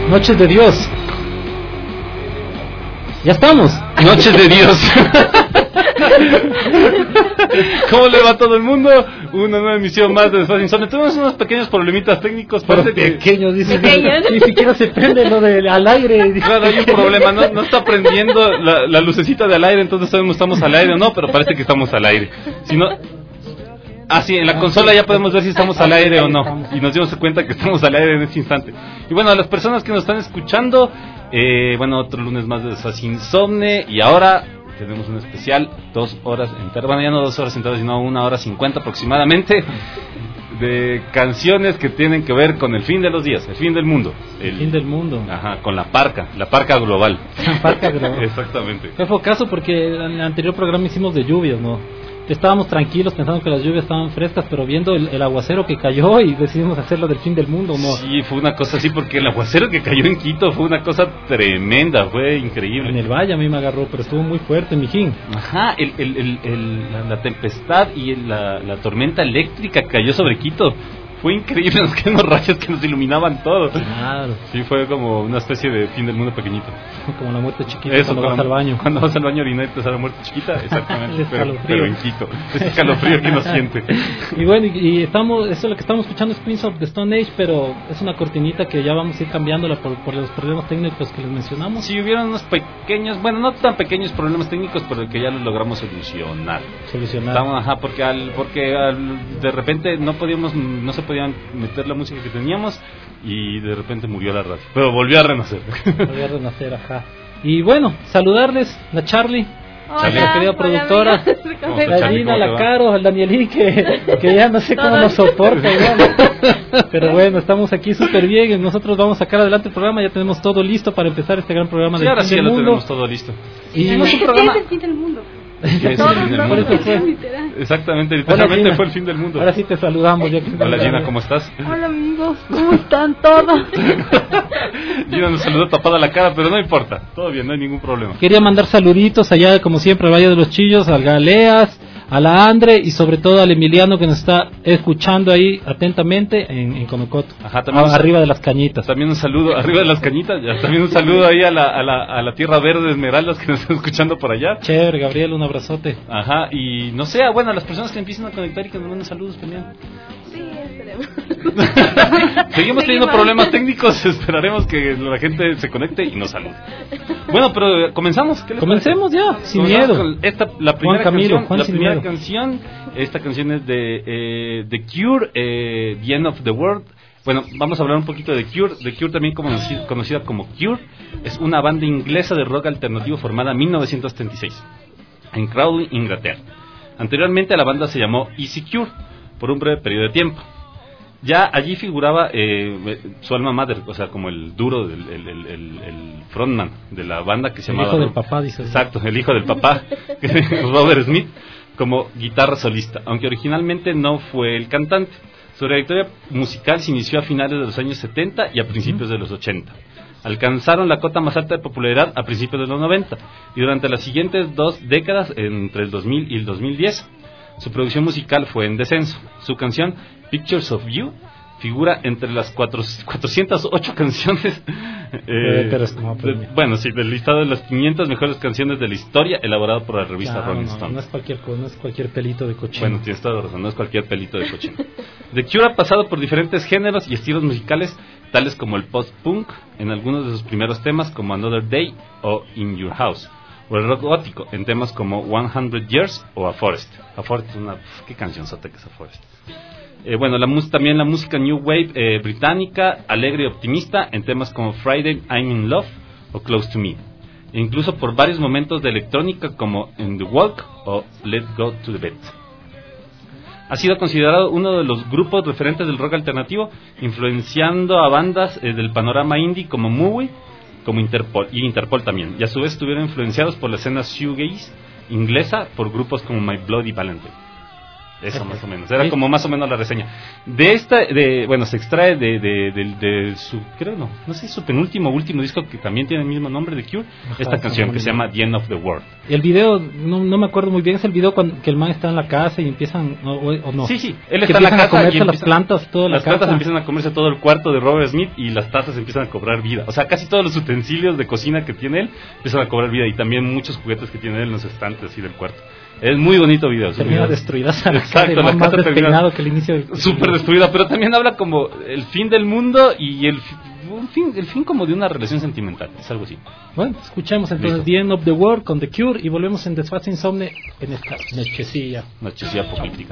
Noches de Dios. Ya estamos. Noches de Dios. ¿Cómo le va a todo el mundo? Una nueva emisión más de Desfase Insomnio. Tuvimos unos pequeños problemitas técnicos. Parece pequeños, dice. Ni siquiera se prende lo del al aire. Claro, hay un problema. No está prendiendo la lucecita del aire, entonces sabemos si estamos al aire o no, pero parece que estamos al aire. Si no... sí, en la consola ya podemos ver si estamos al aire o no. Y nos dimos cuenta que estamos al aire en este instante. Y bueno, a las personas que nos están escuchando, otro lunes más de Desfase Insomnio. Y ahora tenemos un especial, 2 horas enteras. Bueno, ya no 2 horas enteras, sino 1 hora 50 aproximadamente. De canciones que tienen que ver con el fin de los días, el fin del mundo. El fin del mundo. Ajá, con la parca global. La parca global. Exactamente. Fue caso porque en el anterior programa hicimos de lluvias, ¿no? Estábamos tranquilos pensando que las lluvias estaban frescas, pero viendo el aguacero que cayó y decidimos hacerlo del fin del mundo, ¿no? Sí, fue una cosa así, porque el aguacero que cayó en Quito fue una cosa tremenda, fue increíble. En el valle a mí me agarró, pero estuvo muy fuerte, mijín. Ajá, la tempestad y la tormenta eléctrica que cayó sobre Quito. Fue increíble, nos quedaron unos rayos que nos iluminaban todo. Claro. Sí, fue como una especie de fin del mundo pequeñito. Como la muerte chiquita. Eso, cuando vas al baño. Cuando vas al baño a orinar y te sale la muerte chiquita, exactamente. pero en Quito. Ese escalofrío que uno siente. Y bueno, y estamos, eso es lo que estamos escuchando es Prince of the Stone Age, pero es una cortinita que ya vamos a ir cambiándola por los problemas técnicos que les mencionamos. Sí, hubieron unos pequeños, bueno, no tan pequeños problemas técnicos, pero que ya los logramos solucionar. Ajá, porque de repente no se podían meter la música que teníamos y de repente murió la radio, pero volvió a renacer. Ajá. Y bueno, saludarles, la Charlie, la querida productora, la Gina, la Caro, al Danielí, que ya no sé cómo nos soporta, pero bueno, estamos aquí súper bien. Nosotros vamos a sacar adelante el programa, ya tenemos todo listo para empezar este gran programa del fin del mundo. Ahora sí, lo tenemos todo listo. Y tenemos un programa. ¿Qué es el fin del mundo? Exactamente, literalmente fue el fin del mundo. Ahora sí te saludamos. Hola Gina, ¿cómo estás? Hola amigos, ¿cómo están todos? Gina nos saludó tapada la cara, pero no importa, todo bien, no hay ningún problema. Quería mandar saluditos allá, como siempre, al Valle de los Chillos, al Galeas, a la Andre y sobre todo al Emiliano, que nos está escuchando ahí atentamente en Conocoto. Ajá, también arriba de las cañitas. También un saludo, arriba de las cañitas, también un saludo ahí a la Tierra Verde de Esmeraldas que nos están escuchando por allá. Chévere, Gabriel, un abrazote. Ajá, y no sé, bueno, a las personas que empiezan a conectar y que nos manden saludos también. Sí, esperemos. Seguimos teniendo problemas técnicos, esperaremos que la gente se conecte y nos salude. Bueno, pero comenzamos. Comencemos ya, sin miedo. La primera canción, esta canción es de The Cure, The End of the World. Bueno, vamos a hablar un poquito de Cure. The Cure, también conocida como Cure, es una banda inglesa de rock alternativo formada en 1976 en Crowley, Inglaterra. Anteriormente la banda se llamó Easy Cure por un breve periodo de tiempo. Ya allí figuraba su alma mater, o sea, como el duro, el frontman de la banda, que se llamaba... El hijo del papá, dice. Exacto, el hijo del papá, Robert Smith, como guitarra solista, aunque originalmente no fue el cantante. Su trayectoria musical se inició a finales de los años 70 y a principios de los 80. Alcanzaron la cota más alta de popularidad a principios de los 90, y durante las siguientes 2 décadas, entre el 2000 y el 2010, su producción musical fue en descenso. Su canción Pictures of You figura entre las 408 canciones del listado de las 500 mejores canciones de la historia, elaborado por la revista Rolling Stone. No es cualquier pelito de cochino. Bueno, tienes toda la razón, no es cualquier pelito de cochino. The Cure ha pasado por diferentes géneros y estilos musicales, tales como el post-punk en algunos de sus primeros temas, como Another Day o In Your House, o el rock gótico en temas como 100 Years o A Forest. A Forest es una... ¿Qué canción sota que es A Forest? También la música New Wave británica, alegre y optimista, en temas como Friday, I'm in Love o Close to Me. E incluso por varios momentos de electrónica como In the Walk o Let's Go to the Bed. Ha sido considerado uno de los grupos referentes del rock alternativo, influenciando a bandas del panorama indie como Mowie, como Interpol también. Y a su vez estuvieron influenciados por la escena shoegaze inglesa por grupos como My Bloody Valentine. Eso más o menos, era como más o menos la reseña. Se extrae de su, creo no sé si su penúltimo o último disco, que también tiene el mismo nombre de Cure, esta canción que se llama The End of the World. El video, no me acuerdo muy bien, es el video cuando que el man está en la casa y empiezan, o no. Sí, él está en la casa a comerse las plantas, toda la casa. Las plantas empiezan a comerse todo el cuarto de Robert Smith y las tazas empiezan a cobrar vida. O sea, casi todos los utensilios de cocina que tiene él empiezan a cobrar vida, y también muchos juguetes que tiene él en los estantes así del cuarto. Es muy bonito video. Termina destruida, exacto, la más casa despeinado que el inicio. Súper destruida, pero también habla como el fin del mundo y el fin como de una relación sentimental, es algo así. Bueno, escuchamos entonces The End of the World con The Cure y volvemos en Desfase Insomne en esta nochecilla apocalíptica.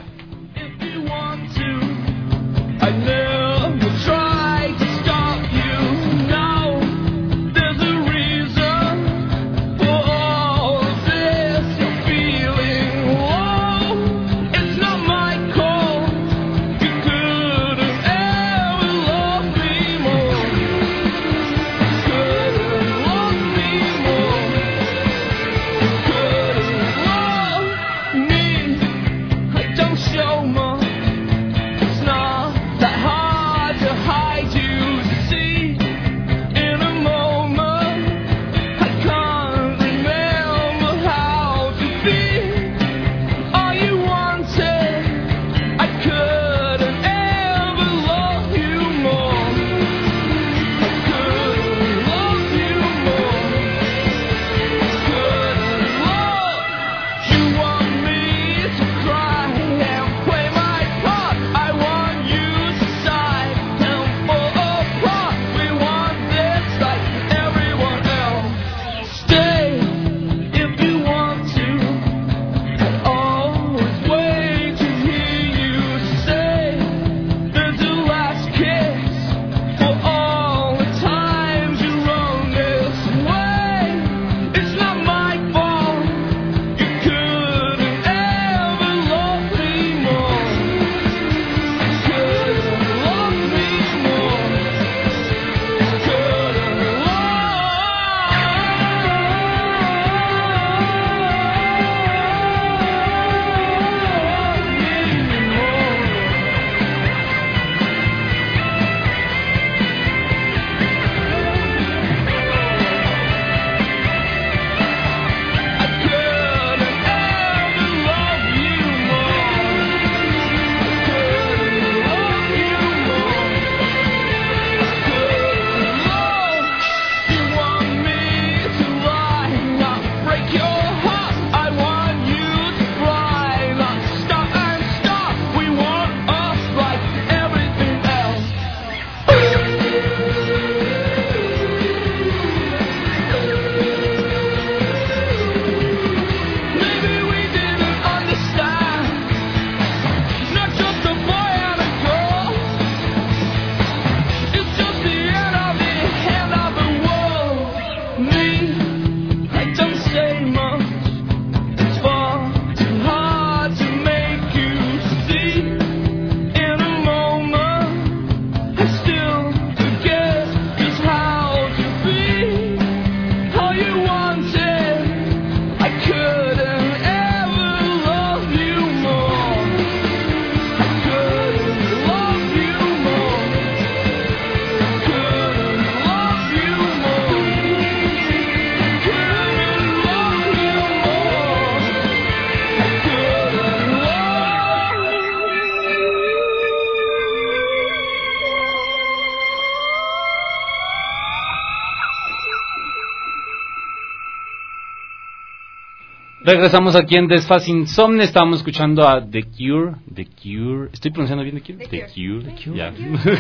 Regresamos aquí en Desfase Insomne. Estábamos escuchando a The Cure. ¿Estoy pronunciando bien The Cure? The Cure. Ya.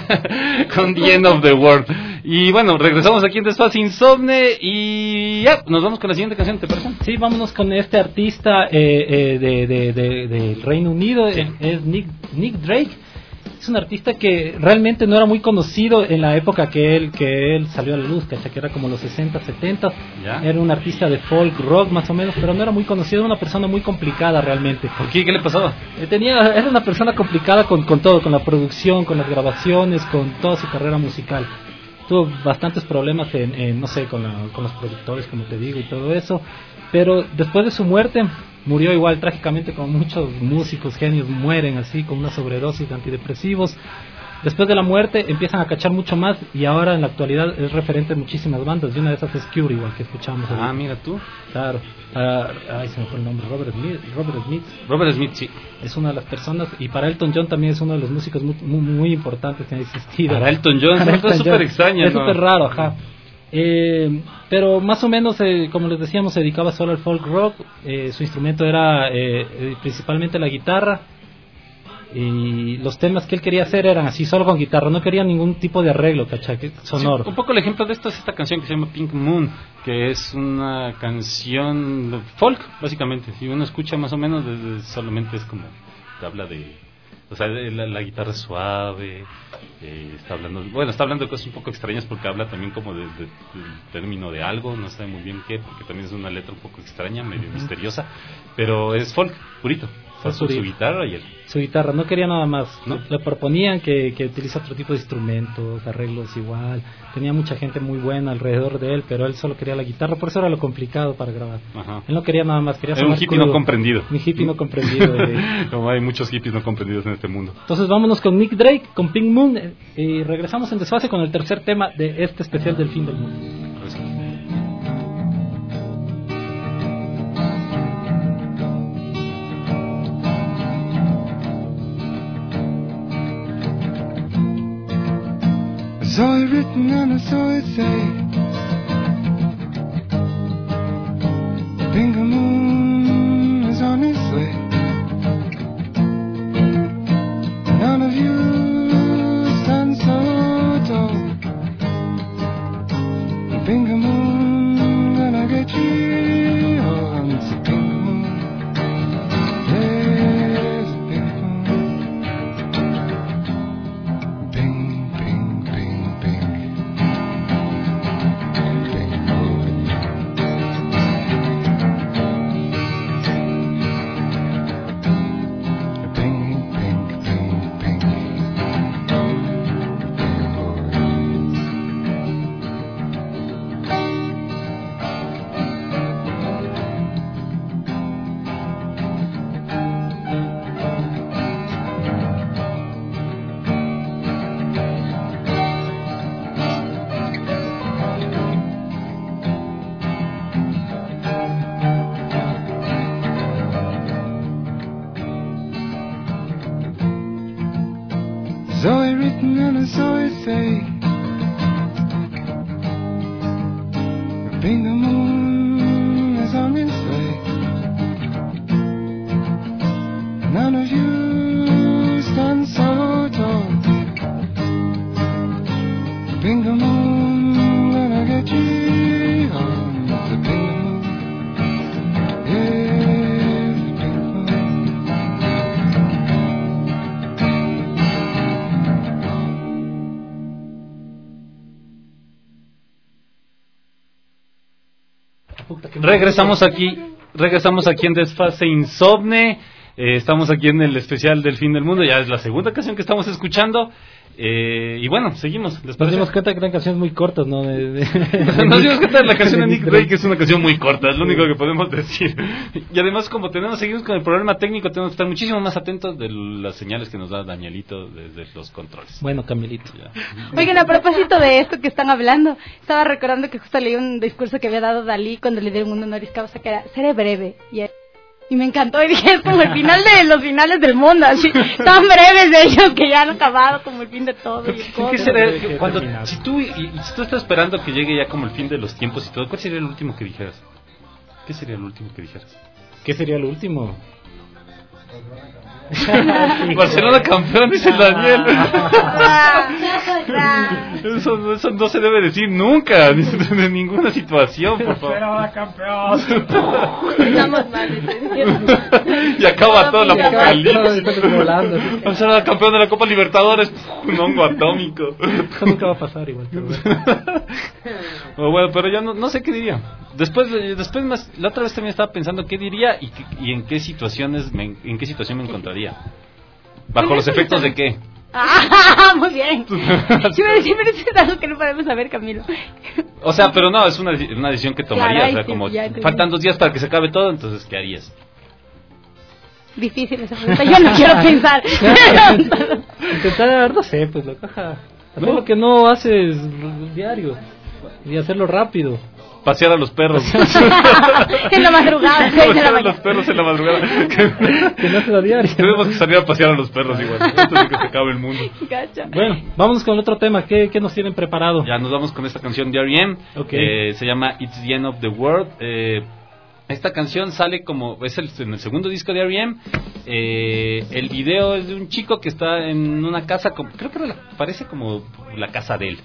Con The End of the World. Y bueno, regresamos aquí en Desfase Insomne y ya, nos vamos con la siguiente canción, ¿te parece? Sí, vámonos con este artista del Reino Unido, sí. Es Nick Drake. Es un artista que realmente no era muy conocido en la época que él salió a la luz, que era como los 60, 70. ¿Ya? Era un artista de folk rock más o menos, pero no era muy conocido, era una persona muy complicada realmente. ¿Por qué? ¿Qué le pasaba? Era una persona complicada con todo, con la producción, con las grabaciones, con toda su carrera musical. Tuvo bastantes problemas no sé, con los productores, como te digo, y todo eso. Pero después de su muerte, murió igual trágicamente, como muchos músicos genios mueren así con una sobredosis de antidepresivos. Después de la muerte empiezan a cachar mucho más y ahora en la actualidad es referente en muchísimas bandas, y una de esas es Cure, igual que escuchamos. Mira tú. Claro. Se me fue el nombre, Robert Smith, sí. Es una de las personas, y para Elton John también es uno de los músicos muy importantes que han existido. Para Elton John es súper extraño, es súper raro, ajá. Pero más o menos, como les decíamos, se dedicaba solo al folk rock. Su instrumento era principalmente la guitarra, y los temas que él quería hacer eran así, solo con guitarra, no quería ningún tipo de arreglo, ¿cachai? Sonoro. Sí, un poco el ejemplo de esto es esta canción que se llama Pink Moon, que es una canción folk, básicamente. Si uno escucha más o menos, solamente es como, te habla de, o sea, la guitarra es suave, está hablando de cosas un poco extrañas, porque habla también como del término de algo, no sé muy bien qué, porque también es una letra un poco extraña, medio misteriosa, pero es folk, purito. Su guitarra y él. Su guitarra, no quería nada más. ¿No? Le proponían que utilice otro tipo de instrumentos, arreglos igual. Tenía mucha gente muy buena alrededor de él, pero él solo quería la guitarra, por eso era lo complicado para grabar. Ajá. Él no quería nada más, quería era un hippie no comprendido. Un hippie no comprendido. Como hay muchos hippies no comprendidos en este mundo. Entonces vámonos con Nick Drake, con Pink Moon, y regresamos en desfase con el tercer tema de este especial del fin del mundo. I saw it written and I saw it say, the pink moon is on its way. None of you stand so tall. The pink moon gonna get you. Oh, it's a pink moon. Yes, a pink moon. Pink, pink, pink, pink. Saw it written and I saw it say, the pink moon is on its way. None of you stand so tall. The pink moon gonna get you on the pink moon. Yes, the pink moon. Regresamos aquí en Desfase Insomne. Estamos aquí en el especial del fin del mundo. Ya es la segunda canción que estamos escuchando. Y bueno, seguimos. Nos dimos cuenta que eran canciones muy cortas, ¿no? Nos dimos cuenta de la canción de Nick Drake, que es una canción muy corta, es lo único que podemos decir. Y además, como seguimos con el problema técnico, tenemos que estar muchísimo más atentos de las señales que nos da Danielito desde los controles. Bueno, Camilito. Oigan, a propósito de esto que están hablando, estaba recordando que justo leí un discurso que había dado Dalí cuando le dieron un honoris causa, que era, seré breve, y me encantó, y dije, es como el final de los finales del mundo, así, tan breves de ellos que ya han acabado como el fin de todo. ¿Qué será? Si tú estás esperando que llegue ya como el fin de los tiempos y todo, ¿cuál sería el último que dijeras? ¿Qué sería el último que dijeras? ¿Qué sería el último? Barcelona campeón, dice el Daniel. Eso no se debe decir nunca, en ninguna situación, por favor. Barcelona campeón. Estamos mal. Y acaba todo el apocalipsis. Barcelona campeón de la Copa Libertadores, un hongo atómico. Eso nunca va a pasar igual. Bueno, pero ya no sé qué diría. Después más, la otra vez también estaba pensando qué diría y en qué situación me encontraría. ¿Bajo los efectos de qué? Muy bien. Siempre es algo que no podemos saber, Camilo. O sea, pero no, es una decisión que tomarías. Claro, o sea, como faltan 2 días para que se acabe todo, entonces, ¿qué harías? difícil esa pregunta. Yo no quiero pensar. Intentar, no sé, pues la caja. Hacer lo que no haces diario y hacerlo rápido. Pasear a los perros. En la madrugada. Pasear a los perros en la madrugada. Que no haces a diario. Tenemos que salir a pasear a los perros igual. Antes de que se acabe el mundo. Gacha. Bueno, vámonos con otro tema. ¿Qué nos tienen preparado? Ya nos vamos con esta canción de R.E.M. Okay. Se llama It's the End of the World. Esta canción sale como en el segundo disco de R.E.M. El video es de un chico que está en una casa, creo que parece como la casa de él.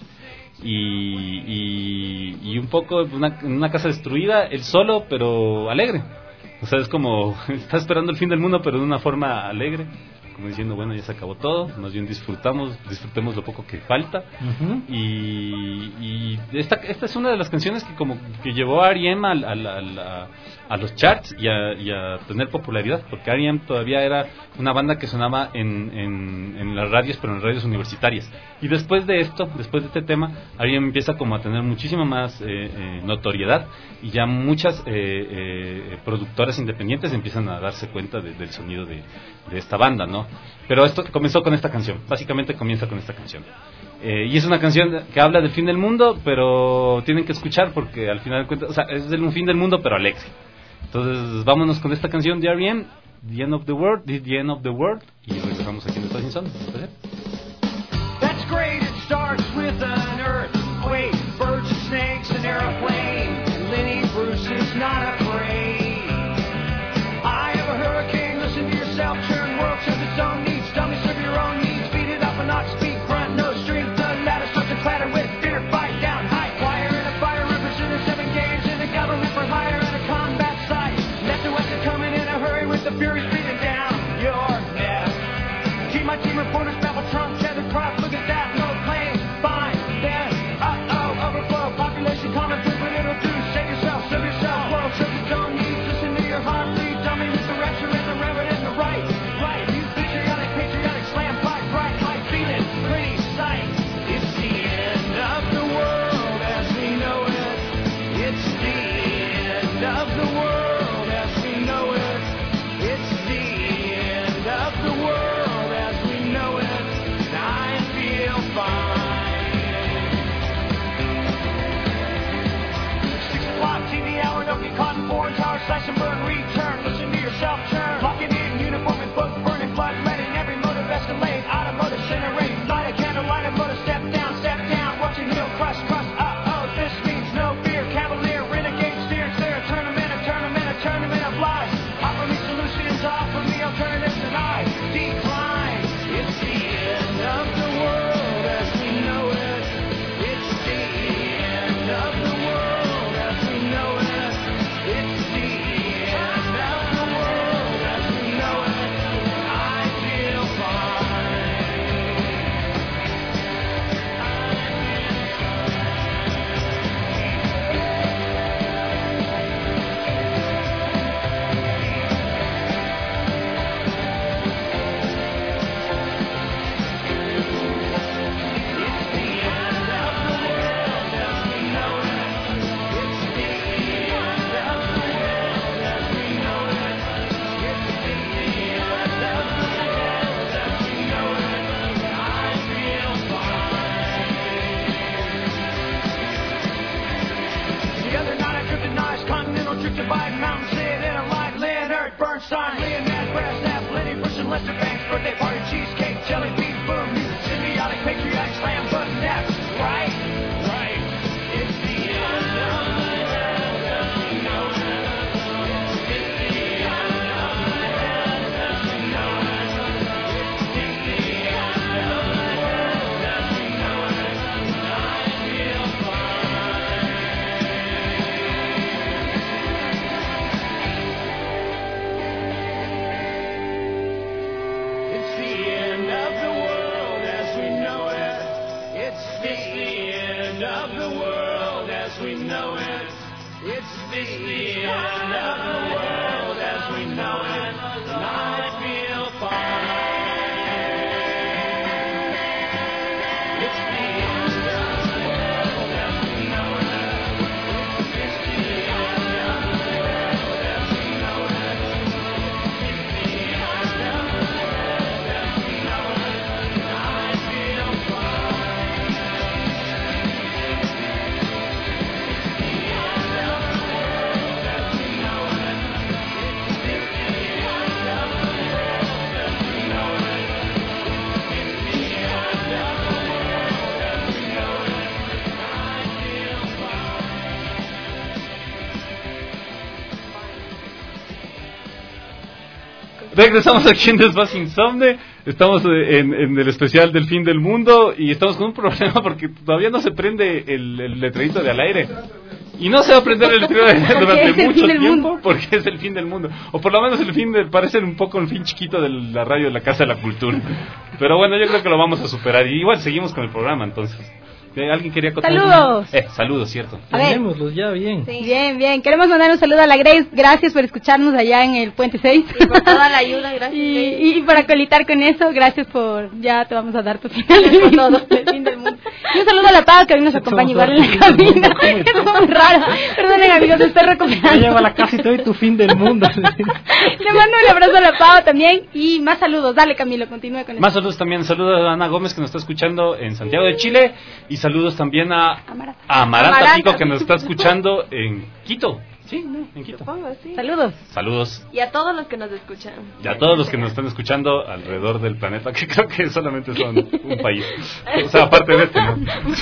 Y un poco en una casa destruida, él solo, pero alegre. O sea, es como está esperando el fin del mundo, pero de una forma alegre, como diciendo, bueno, ya se acabó todo, más bien disfrutemos lo poco que falta. Uh-huh. Y esta es una de las canciones que llevó a R.E.M. a los charts y a tener popularidad, porque R.E.M. todavía era una banda que sonaba en las radios, pero en radios universitarias. Y después de este tema, R.E.M. empieza como a tener muchísima más notoriedad, y ya muchas productoras independientes empiezan a darse cuenta del sonido de esta banda, ¿no? Pero esto comenzó con esta canción, básicamente comienza con esta canción. Y es una canción que habla del fin del mundo, pero tienen que escuchar porque al final de cuentas, o sea, es un fin del mundo, pero alegre. Entonces, vámonos con esta canción de R.E.M., The End of the World, The End of the World, y regresamos aquí en el Talking Sun. That's great, it starts with an earthquake, birds and snakes, an airplane. Lenny Bruce is not afraid. I have a hurricane, listen to yourself, churn world serve its own needs, dummy serve your own needs, beat it up and not speak, grunt, no strength, the ladder starts to clatter with fear, fight down, high wire in a fire, representing 7 games in a government for hire and a combat site. Left to west are coming in a hurry with the fury beating down your neck. Keep my team reporters, babble Trump, tether cross, look at that, no planes, fine, then, overflow, population common food, but it'll do, save yourself, world serve its own needs, listen to your heart, bleed, dummy with the rapture and the reverend and the right, you patriotic, slam, fight, bright, high, feeling, pretty sight. It's the end of the world as we know it. It's the end of the world as we know it. It's the end of the world as we know it. I feel fine. 6 o'clock TV hour, don't get caught in foreign tower, slash and burn, return, listen to yourself turn, lock it in, uniform and book, burning blood, letting every motive escalate, automotive generate, light a candle, light a motor, step down, watch your heel crush, this means no fear, cavalier, renegade, steer, clear, a tournament of lies, offer me solutions, offer me alternatives, and I decline. It's the end of the world as we know it. It's the end of the world as we know it. It's the end of the world as we know it. I feel fine. The other night I took the nice continental trip to Biden Mountain, Sid, and a light Leonard Bernstein, Leonard Brasnap, Lenny Bruce and Lester Banks, birthday party, cheesecake, jelly bean, boom, symbiotic, patriotic, slam, button, nap, right? It's the end of the world as we know it. It's the end of the world as we know it. It's the end of the world as we know it. I feel fine. It's the end of the world as we know it. It's the end of the world as we know it. It's the end of the world as we know it. And I feel fine. It's the end of the world as we know it. It's the end of the world as we know it. It's the end Regresamos aquí en Desvás Insomne. Estamos en el especial del fin del mundo y estamos con un problema porque todavía no se prende el letrerito de al aire. Y no se va a prender el letrero durante mucho tiempo porque es el fin del mundo. O por lo menos parece un poco el fin chiquito de la radio de la Casa de la Cultura. Pero bueno, yo creo que lo vamos a superar. Y igual seguimos con el programa entonces. ¿Alguien quería contar? ¡Saludos! Saludos, cierto. Tenémoslos ya, bien. Sí. Bien. Queremos mandar un saludo a la Grace. Gracias por escucharnos allá en el Puente 6. Y por toda la ayuda, gracias. Y por acolitar con eso. Gracias por... Ya te vamos a dar tu final del todo, del fin del mundo. Y un saludo a la Pau, que hoy nos acompaña igual en la cabina. Es muy raro. Perdonen, amigos, estoy recuperando. Ya lleva la casa y te doy tu fin del mundo. Le mando un abrazo a la Pau también. Y más saludos. Dale, Camilo, continúa con eso. Más saludos también. Saludos a Ana Gómez, que nos está escuchando en Santiago de Chile. Y saludos también a Amaranta Pico, que nos está escuchando en Quito. Sí, en Quito. Supongo, sí. Saludos. Y a todos los que nos escuchan. Y a todos los que nos están escuchando alrededor del planeta, que creo que solamente son un país. O sea, aparte de este, ¿no?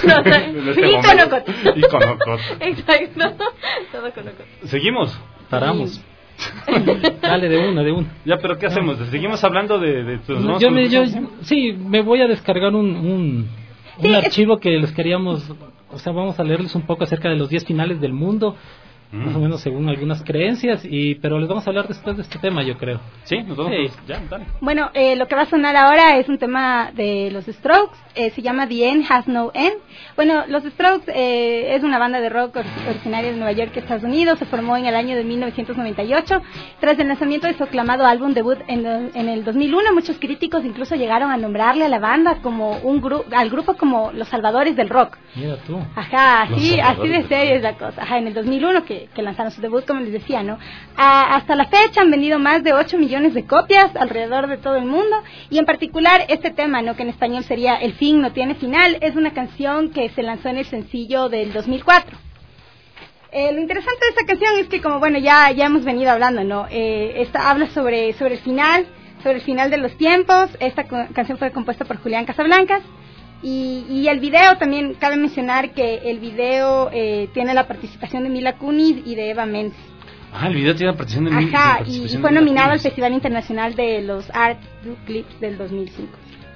Y Conocot. Y Conocot. Exacto. Todo Conocot. ¿Seguimos? Paramos. Dale, de una. Ya, pero ¿qué hacemos? ¿Seguimos hablando de sí, me voy a descargar un archivo que les queríamos, o sea, vamos a leerles un poco acerca de los 10 finales del mundo, más o menos según algunas creencias, pero les vamos a hablar después de este tema, yo creo. Sí, nos vamos. Sí. Ya, dale. Bueno, lo que va a sonar ahora es un tema de los Strokes, se llama The End Has No End. Bueno, los Strokes es una banda de rock originaria de Nueva York, Estados Unidos. Se formó en el año de 1998 tras el lanzamiento de su aclamado álbum debut en el 2001. Muchos críticos incluso llegaron a nombrarle a la banda como al grupo como los salvadores del rock. Mira tú. Ajá, así de serio es la cosa. Ajá, en el 2001 que lanzaron su debut, como les decía, ¿no? Hasta la fecha han vendido más de 8 millones de copias alrededor de todo el mundo, y en particular este tema, ¿no?, que en español sería El fin no tiene final, es una canción que se lanzó en el sencillo del 2004. Lo interesante de esta canción es que, como bueno, ya hemos venido hablando, ¿no? Esta habla sobre el final de los tiempos. Esta canción fue compuesta por Julián Casablancas. Y el video también, cabe mencionar que el video tiene la participación de Mila Kunis y de Eva Mendes. El video tiene la participación de Mila. Ajá, y fue nominado al Festival Internacional de los Art Clips del 2005.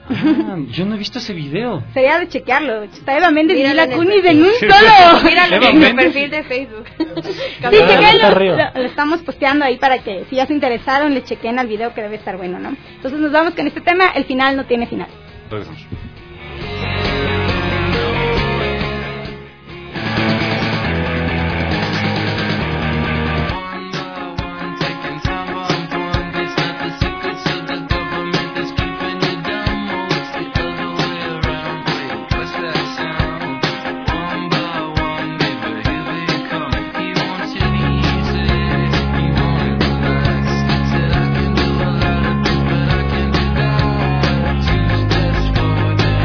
Yo no he visto ese video. Sería de chequearlo. Está Eva Mendes y Mila Kunis en un Sí, solo. Míralo en mi perfil de Facebook. Sí, chequenlo. Lo estamos posteando ahí para que, si ya se interesaron, le chequen al video, que debe estar bueno, ¿no? Entonces nos vamos con este tema. El final no tiene final. Regresamos. Two steps forward.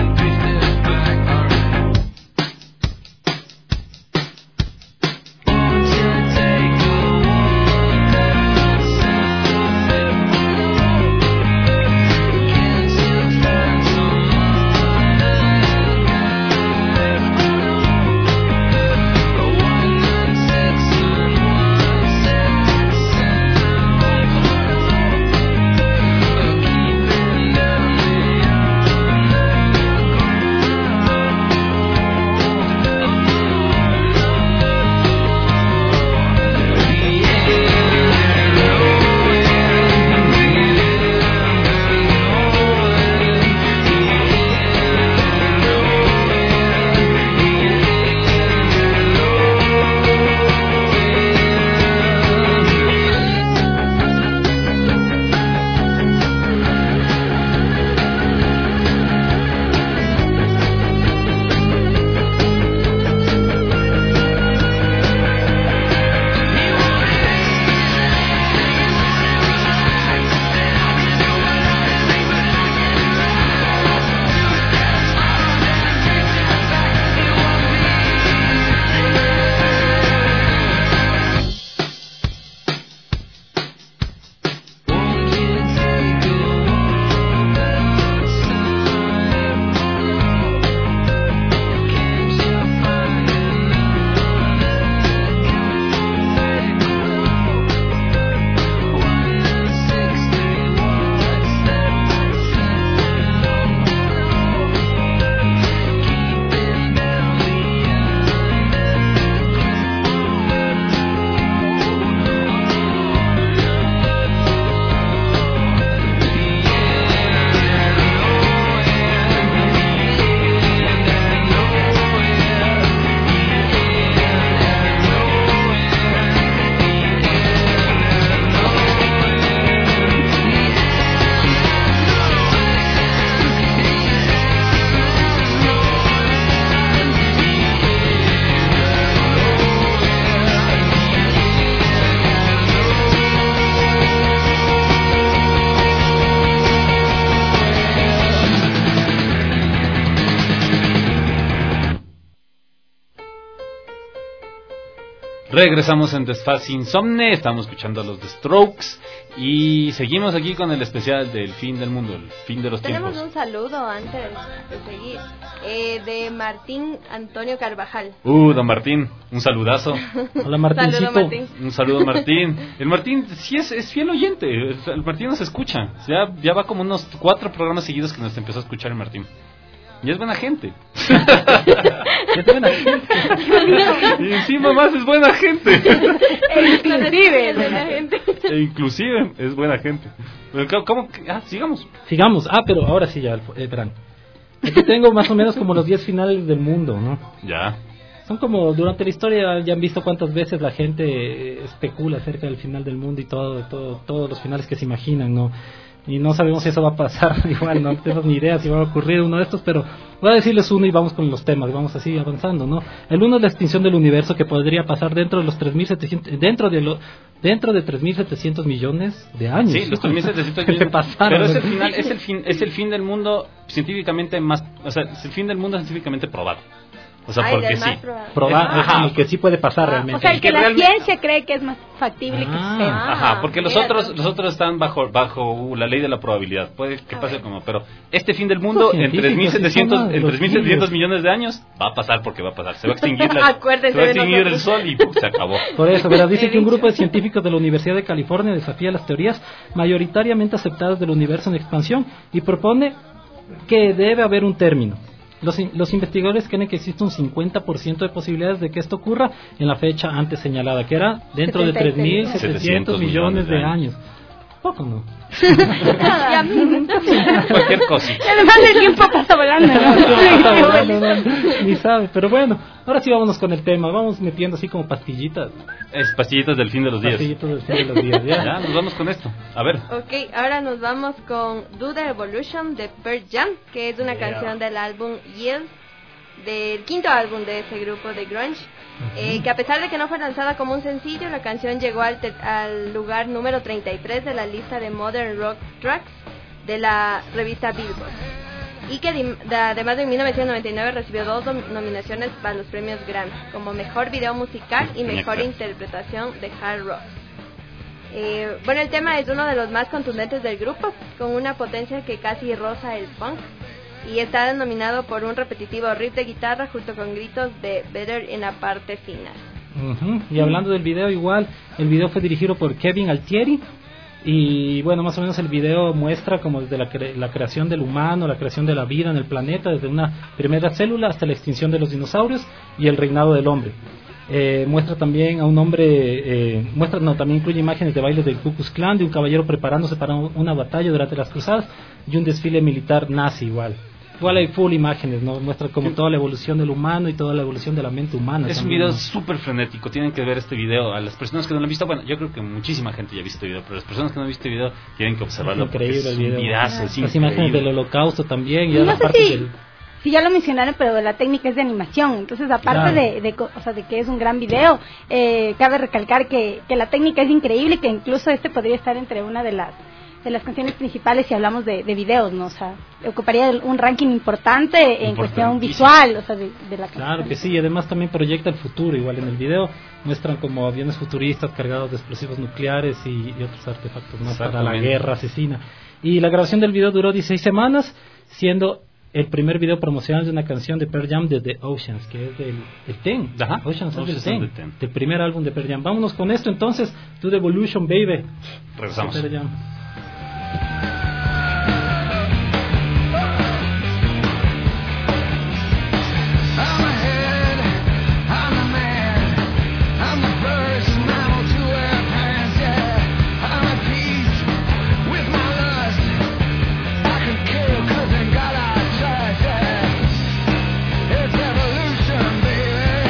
Regresamos en Desfase Insomne, estamos escuchando a los The Strokes y seguimos aquí con el especial del fin del mundo, el fin de los Tenemos tiempos. un saludo antes de seguir de Martín Antonio Carvajal. Don Martín, un saludazo. Hola Martincito. Saludo, Martín. Un saludo Martín. El Martín sí es fiel oyente, el Martín nos escucha. Ya va como unos 4 programas seguidos que nos empezó a escuchar el Martín. Y es buena gente. Es buena gente. Y encima más es buena gente. Inclusive, de la gente. E inclusive es buena gente. Pero, ¿cómo? Sigamos. Sigamos. Pero ahora sí ya, verán. Aquí tengo más o menos como los 10 finales del mundo, ¿no? Ya. Son como, durante la historia ya han visto cuántas veces la gente especula acerca del final del mundo y todos los finales que se imaginan, ¿no? Y no sabemos si eso va a pasar, igual no tenemos ni idea si va a ocurrir uno de estos, pero voy a decirles uno y vamos con los temas, vamos así avanzando, ¿no? El uno es la extinción del universo, que podría pasar dentro de los 3.700, dentro de 3.700 millones de años. Sí, los 3.700 millones. Pasaron, pero es ¿no? el final, es el fin del mundo científicamente más, o sea, es el fin del mundo científicamente probado. O sea, porque del sí. más probable. Probar, es como que sí puede pasar realmente. O sea, el que la realmente- ciencia cree que es más factible que suceda. Ajá, porque los mira, otros están bajo la ley de la probabilidad. Puede que pase como, pero este fin del mundo Los en científicos 3.700 sí son los genios. millones de años va a pasar porque va a pasar. Se va a extinguir Acuérdense se va a de extinguir el nosotros. sol y ¡pum! Se acabó. Por eso, verás, dice que un grupo de científicos de la Universidad de California desafía las teorías mayoritariamente aceptadas del universo en expansión y propone que debe haber un término. Los investigadores creen que existe un 50% de posibilidades de que esto ocurra en la fecha antes señalada, que era dentro de 3.700 millones de años. Poco, ¿no? Ya, Cualquier cosa. y además el tiempo pasa volando, ¿no? Ni sabe, pero bueno, ahora sí vámonos con el tema, vamos metiendo así como pastillitas. Es pastillitas del fin de los días. Pastillitas del fin de los días, ¿ya? Ya, nos vamos con esto. A ver. Ok, ahora nos vamos con Do the Evolution de Pearl Jam, que es una canción del álbum Yield, del quinto álbum de ese grupo de grunge, que a pesar de que no fue lanzada como un sencillo, la canción llegó al lugar número 33 de la lista de Modern Rock Tracks de la revista Billboard, y que además de en 1999 recibió 2 nominaciones para los premios Grammy, como Mejor Video Musical y Mejor Interpretación de Hard Rock. Bueno, el tema es uno de los más contundentes del grupo, con una potencia que casi roza el punk, y está denominado por un repetitivo riff de guitarra junto con gritos de Better en la parte final. Y hablando del video, igual, el video fue dirigido por Kevin Altieri. Y bueno, más o menos el video muestra como desde la creación del humano, la creación de la vida en el planeta, desde una primera célula hasta la extinción de los dinosaurios y el reinado del hombre. Muestra también a un hombre, también incluye imágenes de bailes del Ku Klux Klan, de un caballero preparándose para una batalla durante las cruzadas y un desfile militar nazi igual. Igual hay full imágenes, ¿no? Muestra como toda la evolución del humano y toda la evolución de la mente humana. Es un también, video ¿no? súper frenético, tienen que ver este video. A las personas que no lo han visto, bueno, yo creo que muchísima gente ya ha visto este video, pero las personas que no han visto este video tienen que observarlo. Es increíble porque es el video. un videazo, es Las imágenes del increíble. holocausto también. Y No la sé parte si- del... Sí, ya lo mencionaron, pero la técnica es de animación. Entonces, aparte Claro. o sea, de que es un gran video, cabe recalcar que la técnica es increíble, que incluso este podría estar entre una de las canciones principales si hablamos de videos, ¿no? O sea, ocuparía un ranking importante en cuestión visual, o sea, de la canción. Claro que sí, y además también proyecta el futuro. Igual en el video muestran como aviones futuristas cargados de explosivos nucleares y otros artefactos más para la Exactamente. guerra asesina. Y la grabación del video duró 16 semanas, siendo el primer video promocional de una canción de Pearl Jam de The Oceans, que es del Ten. Ajá. Oceans Oceans es of del the Ten, Ten. del primer álbum de Pearl Jam. Vámonos con esto entonces, To The Evolution, baby. Regresamos. De Pearl Jam. I'm ahead, I'm the man, I'm the first mammal to wear pants, yeah. I'm at peace with my lust, I can kill 'cause ain't got a trust, yeah. It's evolution, baby.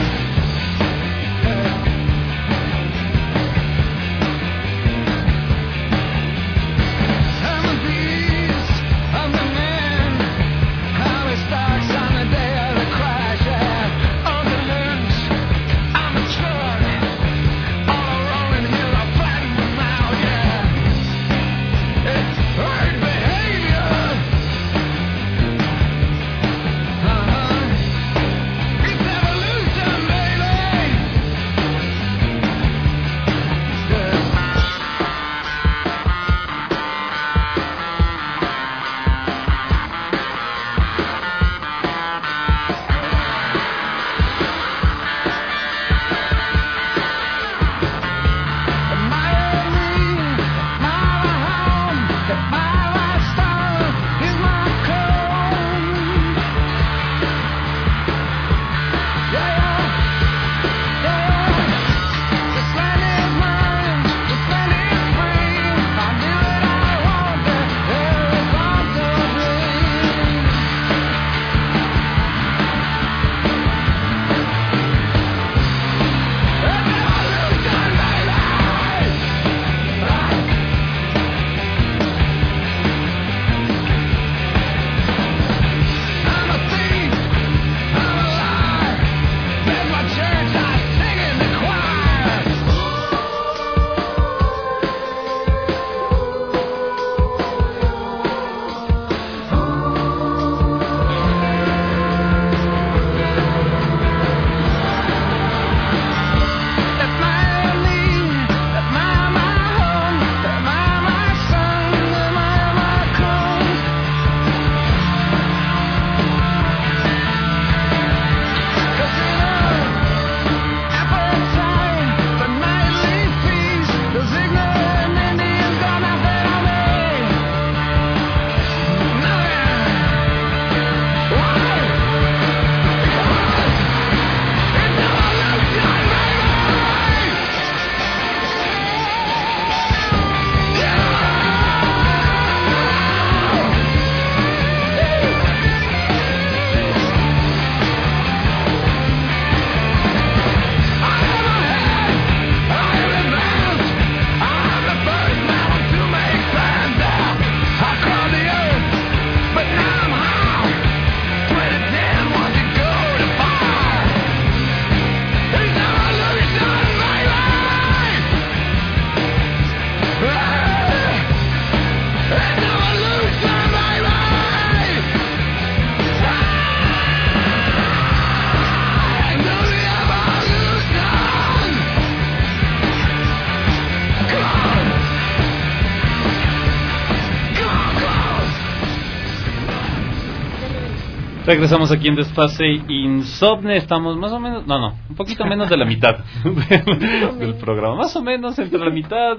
Regresamos aquí en Desfase Insomne. Estamos más o menos, un poquito menos de la mitad del programa. Más o menos entre la mitad.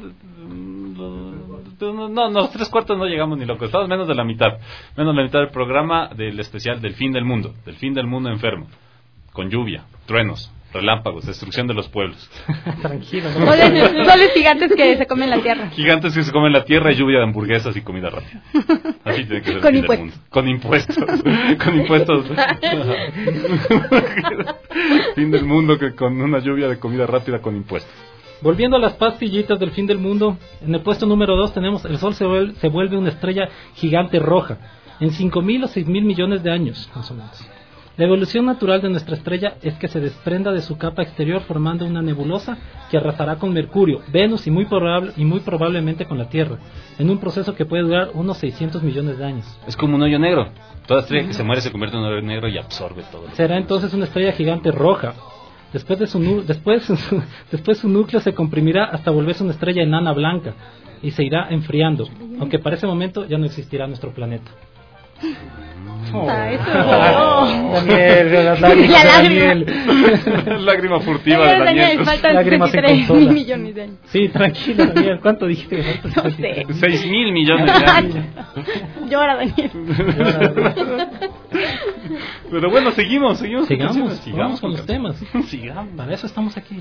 No, 3/4 no llegamos ni locos. Estamos menos de la mitad. Menos de la mitad del programa del especial del fin del mundo. Del fin del mundo enfermo. Con lluvia, truenos, relámpagos, destrucción de los pueblos. Tranquilo. Soles gigantes que se comen la tierra. Gigantes que se comen la tierra y lluvia de hamburguesas y comida rápida. Así tiene que ser. Con el fin del impuestos. mundo. Con impuestos. Con impuestos. Fin del mundo que con una lluvia de comida rápida con impuestos. Volviendo a las pastillitas del fin del mundo, en el puesto número 2 tenemos el Sol se vuelve una estrella gigante roja en 5.000 o 6.000 millones de años, más o menos. La evolución natural de nuestra estrella es que se desprenda de su capa exterior formando una nebulosa que arrasará con Mercurio, Venus y muy probablemente con la Tierra, en un proceso que puede durar unos 600 millones de años. Es como un hoyo negro. Toda estrella que se muere se convierte en un hoyo negro y absorbe todo. Será entonces una estrella gigante roja. Después su núcleo se comprimirá hasta volverse una estrella enana blanca y se irá enfriando, aunque para ese momento ya no existirá nuestro planeta. Daniel, las lágrimas de Daniel. Lágrima furtiva de Daniel. Faltan Lágrimas se 63 consola. millones de años. Sí, tranquilo, Daniel. ¿Cuánto dijiste? No sé. 6.000 millones de años. Llora, Daniel. Pero bueno, seguimos. Sigamos con los temas. Sigamos. Para eso estamos aquí.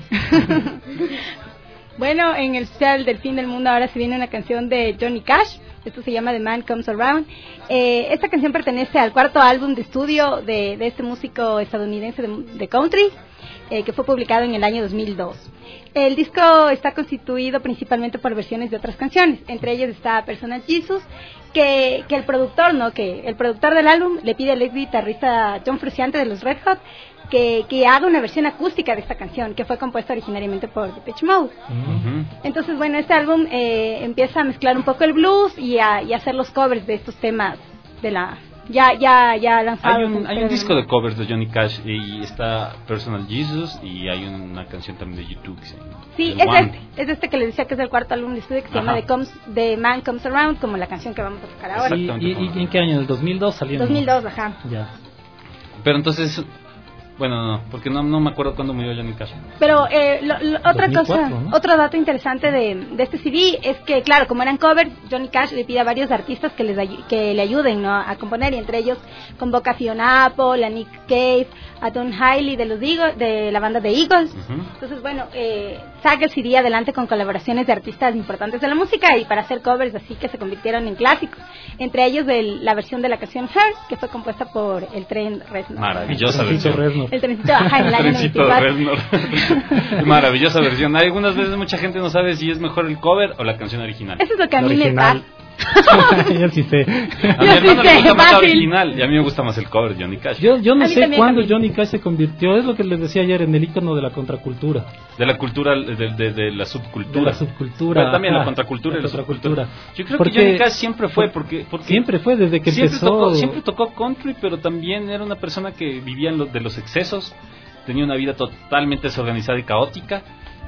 Bueno, en el especial del fin del mundo ahora se viene una canción de Johnny Cash. Esto se llama The Man Comes Around. Esta canción pertenece al cuarto álbum de estudio de este músico estadounidense de country, que fue publicado en el año 2002. El disco está constituido principalmente por versiones de otras canciones, entre ellas está Personal Jesus, que el productor del álbum le pide al ex guitarrista John Frusciante de los Red Hot que haga una versión acústica de esta canción, que fue compuesta originariamente por Depeche Mode. Entonces, bueno, este álbum empieza a mezclar un poco el blues y a hacer los covers de estos temas de la ya lanzados. Hay un disco de covers de Johnny Cash y está Personal Jesus y hay una canción también de YouTube que se llama Sí, es este que les decía que es el cuarto álbum de estudio que se llama The Man Comes Around, como la canción que vamos a tocar ahora. ¿Y en qué año? ¿En el 2002 salió? 2002, ajá. Ya. Pero entonces, bueno, no, porque no me acuerdo cuándo murió Johnny Cash. Pero otra 2004, cosa, ¿no? otro dato interesante de este CD es que, claro, como eran covers, Johnny Cash le pide a varios artistas que le ayuden, ¿no?, a componer, y entre ellos convoca a Fiona Apple, a Nick Cave, a Don Henley de la banda de Eagles. Entonces, bueno, saca el CD adelante con colaboraciones de artistas importantes de la música y para hacer covers así que se convirtieron en clásicos. Entre ellos la versión de la canción Her, que fue compuesta por el Trent Reznor. Maravillosa versión. El trencito baja en el año 94. Maravillosa versión. Hay algunas veces mucha gente no sabe si es mejor el cover o la canción original. Eso es lo que a mí me pasa. Yo sí sé. A mi hermano le gusta más la original y a mí me gusta más el cover de Johnny Cash. Yo no sé cuándo también. Johnny Cash se convirtió, es lo que les decía ayer, en el ícono de la contracultura. De la cultura, de la subcultura. De la subcultura. Pero también la ajá, contracultura y la subcultura. Yo creo Porque que Johnny Cash siempre fue, porque siempre fue, desde que empezó. Siempre tocó country, pero también era una persona que vivía de los excesos, tenía una vida totalmente desorganizada y caótica.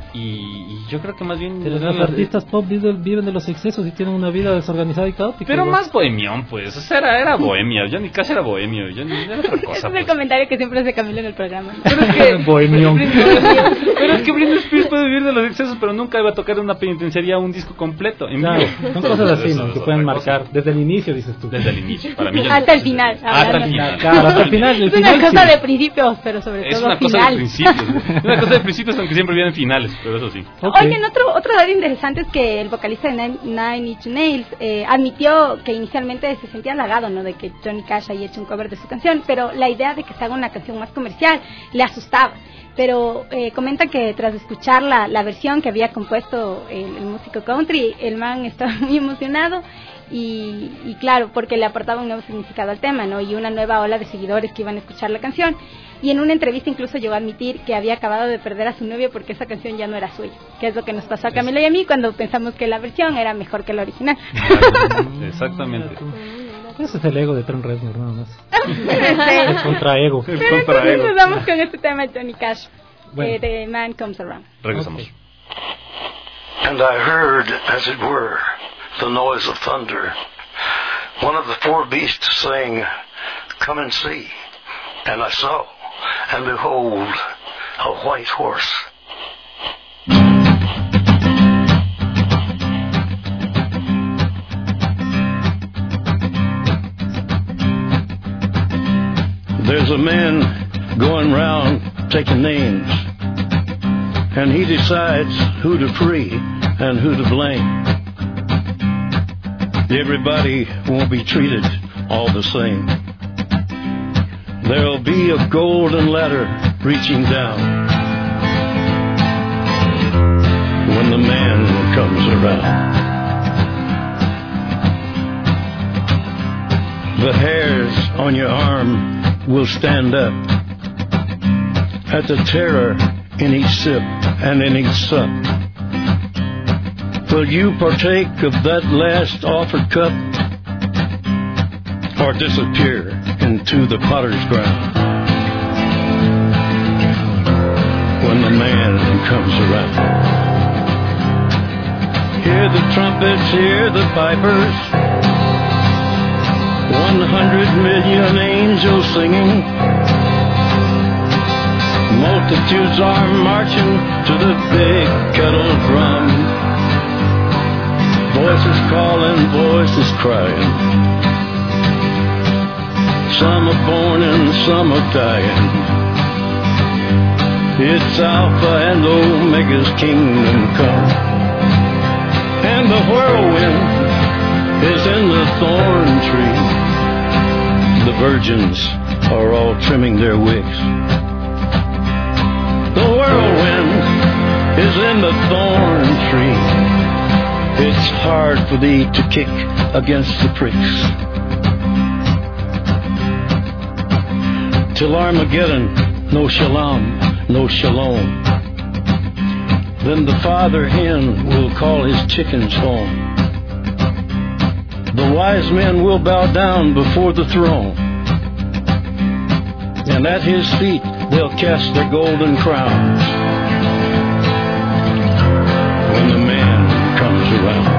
Y yo creo que más bien Los artistas pop viven de los excesos y tienen una vida desorganizada y caótica. pero igual. más bohemión, pues. O sea, era bohemia. Johnny Cash era bohemio. Johnny era otra cosa. Ese es el Pues. comentario que siempre hace Camilo en el programa. Pero es que Bohemión. pero es que Britney Spears puede vivir de los excesos, pero nunca iba a tocar en una penitenciaría un disco completo. En Claro, vivo. son cosas así, Eso ¿no?, es que pueden otra cosa. marcar desde el inicio, dices tú. Desde el inicio. Para mí Johnny Hasta Cash el final. Hasta el hablando. final. Claro, hasta el final. Es una cosa de principios, pero sobre Es todo una cosa de final. principios. Es una cosa de principios, aunque siempre vienen finales, pero eso sí. Ok. Oigan, otro dato interesante es que el vocalista de Nine Inch Nails admitió que inicialmente se sentía halagado, ¿no?, de que Johnny Cash haya hecho un cover de su canción, pero la idea de que se haga una canción más comercial le asustaba. Pero comenta que tras escuchar la versión que había compuesto el músico country, el man estaba muy emocionado y claro, porque le aportaba un nuevo significado al tema, ¿no?, y una nueva ola de seguidores que iban a escuchar la canción. Y en una entrevista incluso llegó a admitir que había acabado de perder a su novio porque esa canción ya no era suya, que es lo que nos pasó a Camilo y a mí cuando pensamos que la versión era mejor que la original. Exactamente. Ese es el ego de Trent Reznor, nada más. Pero Es contra-ego. entonces nos vamos con este tema de Johnny Cash, Bueno. The Man Comes Around. Regresamos. Ok. And I heard, as it were, the noise of thunder. One of the four beasts saying, "Come and see." And I saw, and behold, a white horse. There's a man going round taking names, and he decides who to free and who to blame. Everybody won't be treated all the same. There'll be a golden ladder reaching down when the man comes around. The hairs on your arm will stand up at the terror in each sip and in each sup. Will you partake of that last offered cup, or disappear into the potter's ground when the man comes around? Hear the trumpets, hear the pipers, 100 million angels singing. Multitudes are marching to the big kettle drum. Voices calling, voices crying. Some are born and some are dying. It's Alpha and Omega's kingdom come. And the whirlwind is in the thorn tree. The virgins are all trimming their wicks. The whirlwind is in the thorn tree. It's hard for thee to kick against the pricks. Till Armageddon, no shalom, no shalom. Then the father hen will call his chickens home. The wise men will bow down before the throne, and at his feet they'll cast their golden crowns when the man comes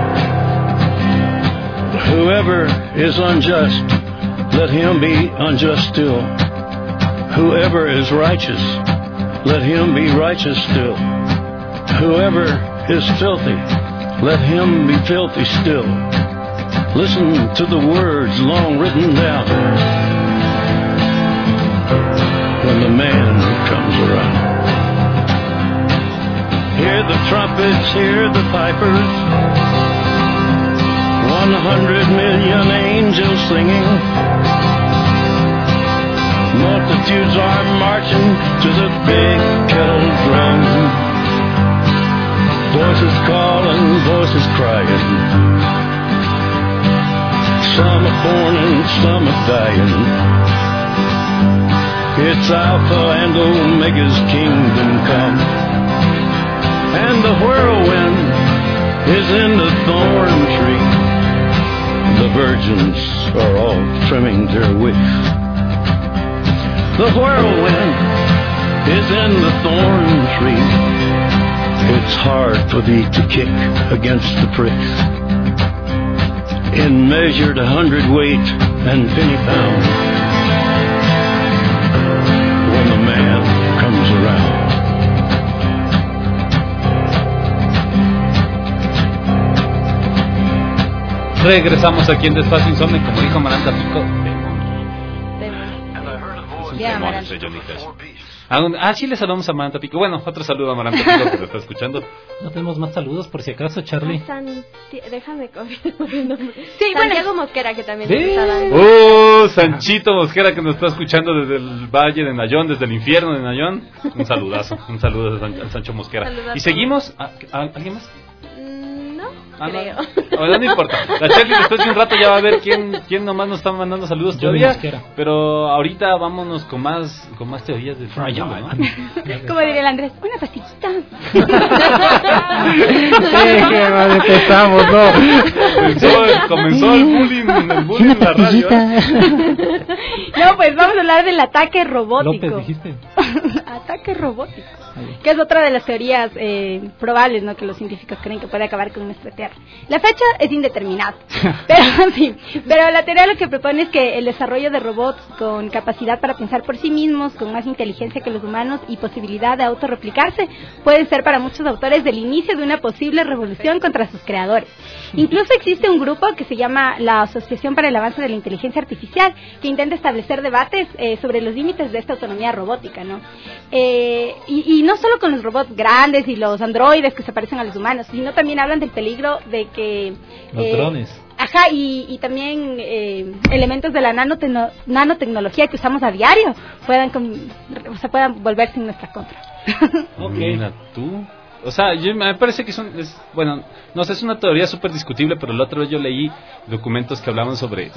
around. Whoever is unjust, let him be unjust still. Whoever is righteous, let him be righteous still. Whoever is filthy, let him be filthy still. Listen to the words long written down when the man comes around. Hear the trumpets, hear the pipers, 100 million angels singing. Multitudes are marching to the big kettle drum. Voices calling, voices crying. Some are born and some are dying. It's Alpha and Omega's kingdom come. And the whirlwind is in the thorn tree. The virgins are all trimming their wicks. The whirlwind is in the thorn tree. It's hard for thee to kick against the pricks. In measured 100-weight and penny pound when the man comes around. Regresamos aquí en Despacio Insomne, como dijo Amaranta Pico. Sí, le saludamos a Amaranta Pico. Bueno, otro saludo a Amaranta Pico que lo está escuchando. No tenemos más saludos por si acaso, Charlie. Déjame confirmar el nombre. Sí, Santiago Mosquera, que también nos está dando. Sanchito Mosquera, que nos está escuchando desde el Valle de Nayón, desde el infierno de Nayón. Un saludazo, un saludo a Sancho Mosquera. Saludazo. Y seguimos. ¿Alguien más? Creo. No importa. La Charlie después de un rato ya va a ver quién nomás nos está mandando saludos todavía. Pero ahorita vámonos con más teorías del mundo, ¿no? Como diría el Andrés, una pastillita. Que mal empezamos, ¿no? Comenzó el bullying en la radio. No, pues vamos a hablar del ataque robótico. López, dijiste. ataque robótico, que es otra de las teorías probables, ¿no? Que los científicos creen que puede acabar con nuestra Tierra. La fecha es indeterminada, pero la teoría lo que propone es que el desarrollo de robots con capacidad para pensar por sí mismos, con más inteligencia que los humanos y posibilidad de autorreplicarse, pueden ser para muchos autores del inicio de una posible revolución contra sus creadores. Incluso existe un grupo que se llama la Asociación para el Avance de la Inteligencia Artificial, que intenta establecer debates sobre los límites de esta autonomía robótica, ¿no? Y no solo con los robots grandes y los androides que se parecen a los humanos, sino también hablan del peligro de que... Los drones. Ajá, y también elementos de la nanotecnología que usamos a diario puedan volverse en nuestra contra. Mira tú. O sea, me parece que bueno, no sé, es una teoría súper discutible, pero la otra vez yo leí documentos que hablaban sobre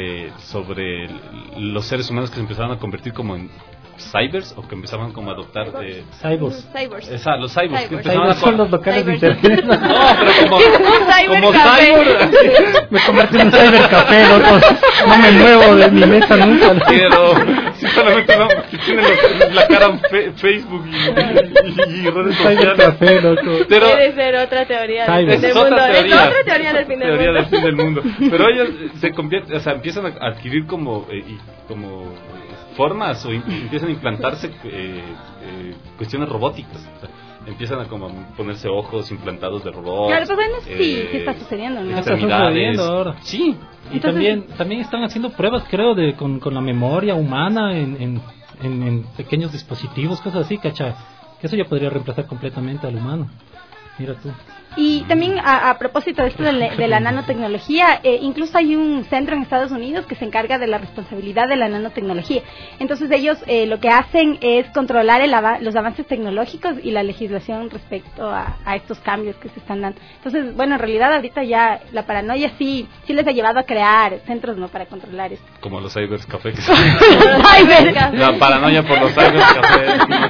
los seres humanos que se empezaban a convertir como en cybers, o que empezaban como a adoptar cyborgs. Los cyborgs. Que empezaban son los locales de internet. No, pero como cyborg. Me convertí en un cybercafé, loco. No me muevo de mi mesa nunca. Pero si solamente tienen la cara en Facebook y redes sociales. Café, loco. Pero puede ser otra teoría del es fin del mundo. Es otra teoría del fin del mundo. Pero ellos se convierten, o sea, empiezan a adquirir como formas, o empiezan a implantarse cuestiones robóticas. O sea, empiezan a como ponerse ojos implantados de robots. Claro, pues bueno, sí está sucediendo, ¿no? Está sucediendo ahora. Sí. Y entonces, también están haciendo pruebas, creo, con la memoria humana en pequeños dispositivos, cosas así, ¿cachai? Que eso ya podría reemplazar completamente al humano. Mira tú. Y también a propósito de esto de la nanotecnología, incluso hay un centro en Estados Unidos que se encarga de la responsabilidad de la nanotecnología. Entonces ellos lo que hacen es controlar los avances tecnológicos y la legislación respecto a estos cambios que se están dando. Entonces, bueno, en realidad ahorita ya la paranoia sí les ha llevado a crear centros, ¿no?, para controlar esto. Como los Cybers Café. La paranoia por los Cybers Café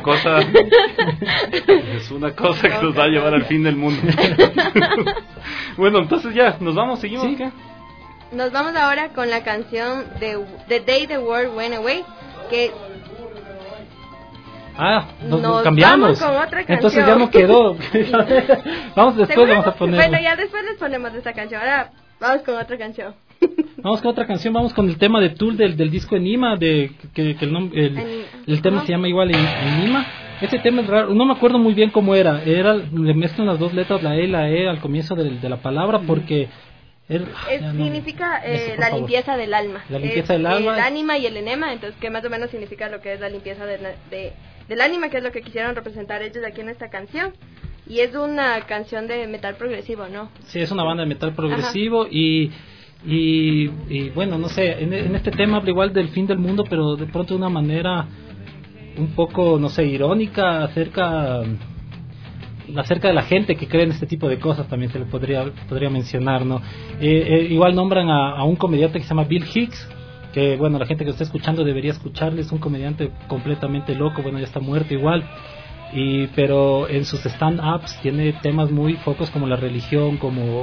es una cosa que nos va a llevar al fin del mundo. Bueno, entonces ya, ¿nos vamos? ¿Seguimos? ¿Sí? ¿Qué? Nos vamos ahora con la canción de The Day the World Went Away, que... nos cambiamos. Vamos con otra canción. Entonces ya no quedó. Vamos después, vamos a poner. Bueno, ya después les ponemos esta canción. Ahora vamos con otra canción. Vamos con otra canción, vamos con el tema de Tool del disco Enima, que el tema se llama igual Enima. Ese tema es raro, no me acuerdo muy bien cómo era, le mezclan las dos letras, la E y la E al comienzo de la palabra, porque... significa la limpieza del alma. La limpieza del alma. El ánima y el enema, entonces que más o menos significa lo que es la limpieza del ánima, que es lo que quisieron representar ellos aquí en esta canción. Y es una canción de metal progresivo, ¿no? Sí, es una banda de metal progresivo. Y bueno, no sé, en este tema habla igual del fin del mundo, pero de pronto de una manera un poco, no sé, irónica acerca de la gente que cree en este tipo de cosas. También se le podría mencionar, ¿no? Igual nombran a un comediante que se llama Bill Hicks, que bueno, la gente que está escuchando debería escucharle. Es un comediante completamente loco, bueno, ya está muerto igual, pero en sus stand-ups tiene temas muy focos como la religión, como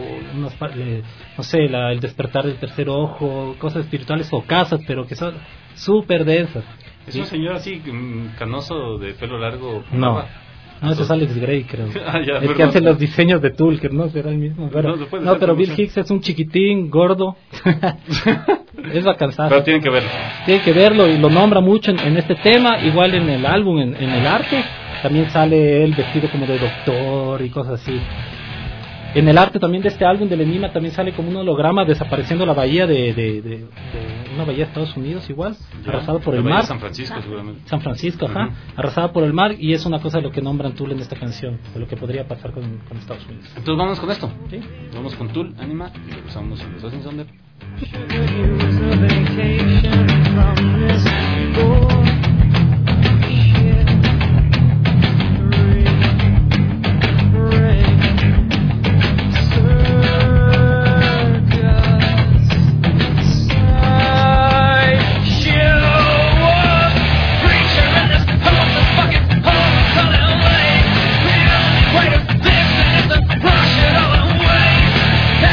no sé, el despertar del tercer ojo, cosas espirituales focasas, pero que son súper densas. ¿Es un señor así canoso de pelo largo? No, ese es Alex Gray, creo. El que hace los diseños de Tool, que no será el mismo. Pero Bill Hicks es un chiquitín, gordo. Es bacanzazo. Pero tienen que verlo. Tienen que verlo, y lo nombra mucho en este tema. Igual en el álbum, en el arte, también sale él vestido como de doctor y cosas así. En el arte también de este álbum del Enigma también sale como un holograma desapareciendo la bahía de una bahía de Estados Unidos, igual, arrasada por el mar. San Francisco, seguramente. San Francisco, ajá, arrasada por el mar, y es una cosa de lo que nombran Tool en esta canción, de lo que podría pasar con Estados Unidos. Entonces vamos con esto. ¿Sí? Vamos con Tool, Anima, y regresamos a los Assassin's Thunder.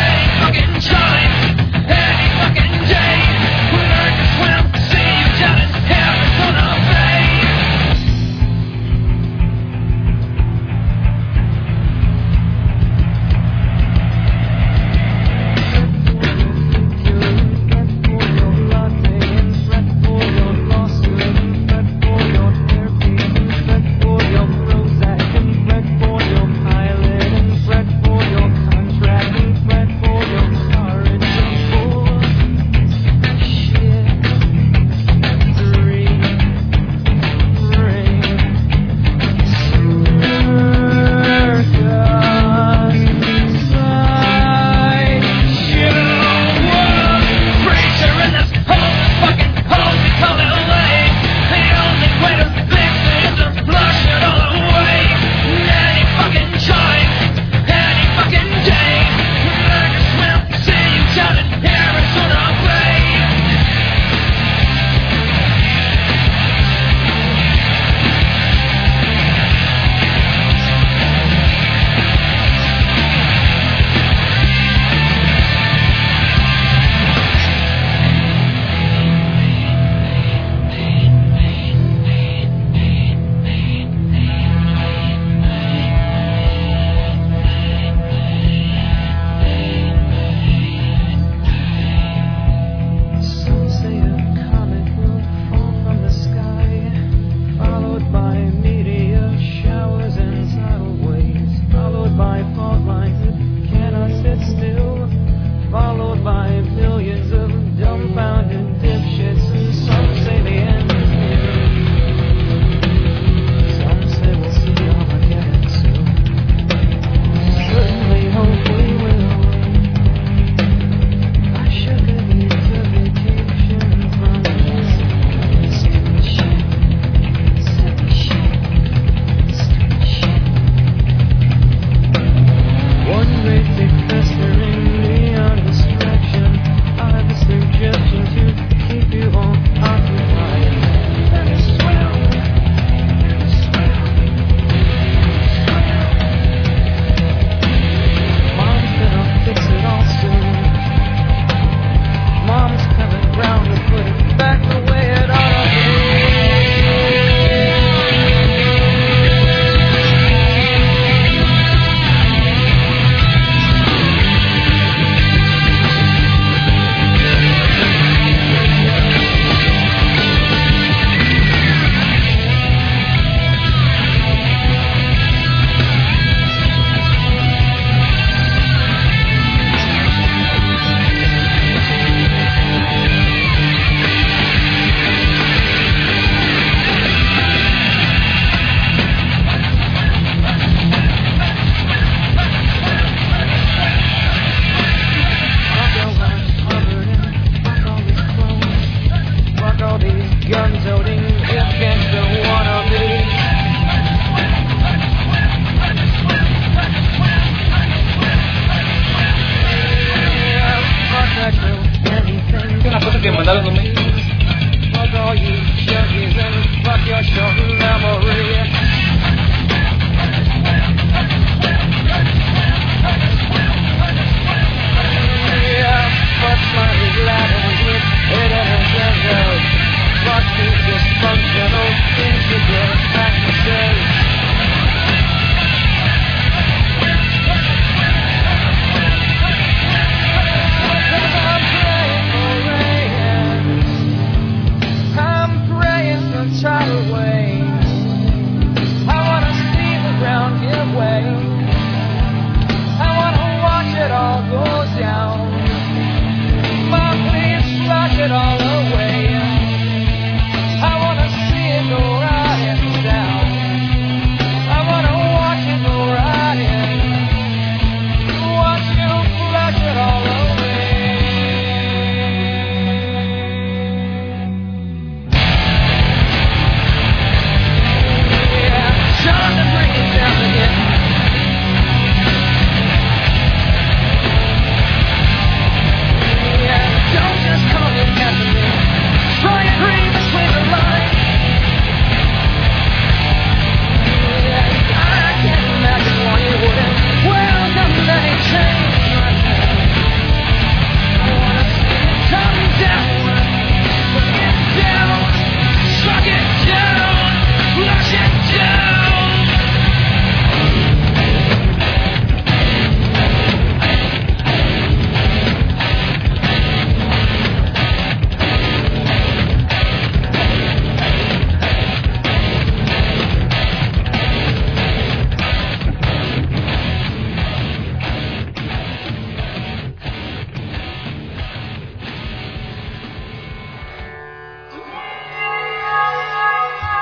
Charlie, any fucking day, we learn to swim, see you jealous.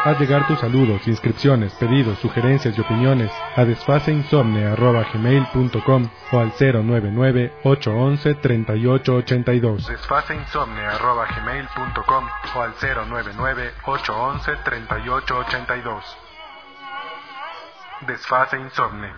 Haz llegar tus saludos, inscripciones, pedidos, sugerencias y opiniones a desfaseinsomne@gmail.com o al 099-811-3882. Desfaseinsomne@gmail.com o al 099-811-3882. Desfase Insomne.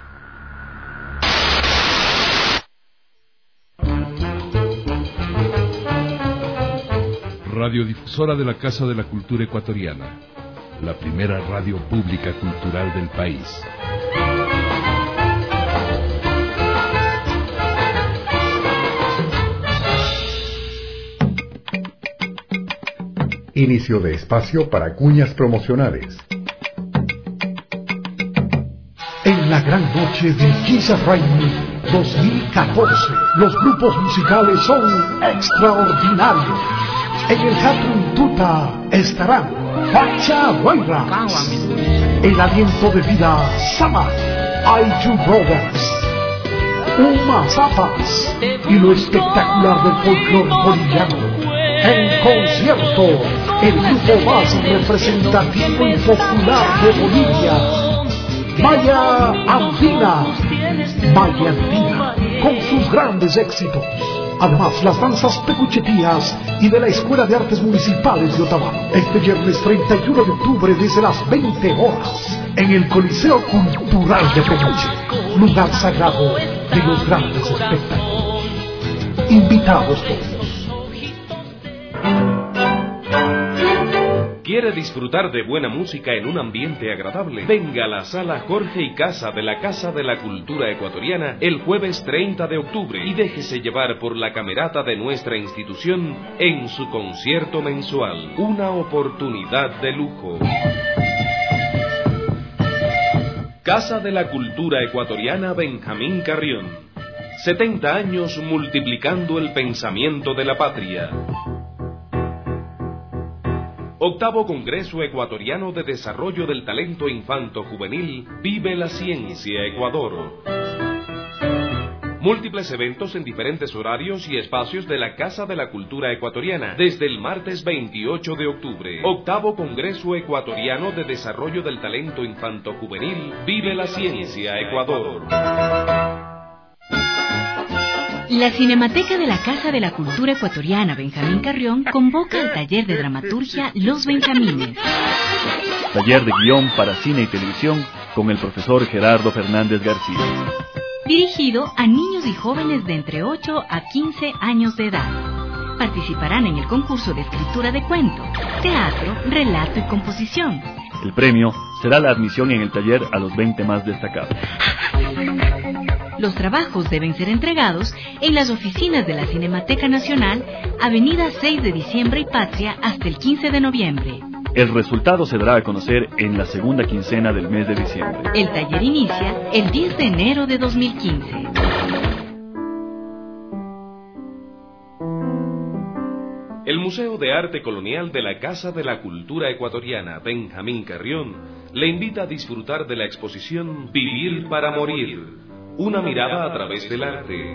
Radiodifusora de la Casa de la Cultura Ecuatoriana, la primera radio pública cultural del país. Inicio de espacio para cuñas promocionales. En la gran noche del Jesus Reign 2014, los grupos musicales son extraordinarios. En el Teatro Tuta estarán Facha Wayras, El Aliento de Vida Sama, Aiju Brothers, Uma Zapas y lo espectacular del folclore boliviano. En concierto, el grupo más representativo y popular de Bolivia, Maya Andina, con sus grandes éxitos. Además, las danzas pecuchetías y de la Escuela de Artes Municipales de Otavalo. Este viernes 31 de octubre desde las 20 horas en el Coliseo Cultural de Peluche, lugar sagrado de los grandes espectáculos. Invitados todos. ¿Quiere disfrutar de buena música en un ambiente agradable? Venga a la Sala Jorge y Casa de la Casa de la Cultura Ecuatoriana el jueves 30 de octubre y déjese llevar por la camerata de nuestra institución en su concierto mensual. Una oportunidad de lujo. Casa de la Cultura Ecuatoriana Benjamín Carrión. 70 años multiplicando el pensamiento de la patria. Octavo Congreso Ecuatoriano de Desarrollo del Talento Infanto Juvenil, Vive la Ciencia Ecuador. Múltiples eventos en diferentes horarios y espacios de la Casa de la Cultura Ecuatoriana, desde el martes 28 de octubre. Octavo Congreso Ecuatoriano de Desarrollo del Talento Infanto Juvenil, Vive la Ciencia Ecuador. La Cinemateca de la Casa de la Cultura Ecuatoriana Benjamín Carrión convoca al taller de dramaturgia Los Benjamines. Taller de guión para cine y televisión con el profesor Gerardo Fernández García. Dirigido a niños y jóvenes de entre 8 a 15 años de edad. Participarán en el concurso de escritura de cuento, teatro, relato y composición. El premio será la admisión en el taller a los 20 más destacados. Los trabajos deben ser entregados en las oficinas de la Cinemateca Nacional, Avenida 6 de Diciembre y Patria, hasta el 15 de noviembre. El resultado se dará a conocer en la segunda quincena del mes de diciembre. El taller inicia el 10 de enero de 2015. El Museo de Arte Colonial de la Casa de la Cultura Ecuatoriana Benjamín Carrión le invita a disfrutar de la exposición Vivir para Morir. Una mirada a través del arte.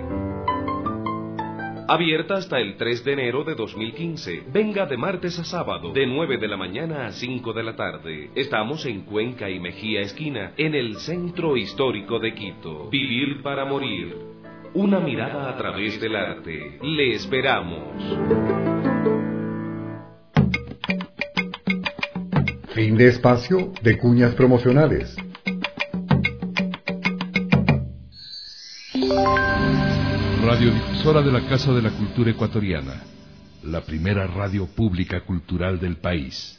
Abierta hasta el 3 de enero de 2015. Venga de martes a sábado, de 9 de la mañana a 5 de la tarde. Estamos en Cuenca y Mejía Esquina, en el Centro Histórico de Quito. Vivir para Morir. Una mirada a través del arte. Le esperamos. Fin de espacio de cuñas promocionales. Radiodifusora de la Casa de la Cultura Ecuatoriana, la primera radio pública cultural del país.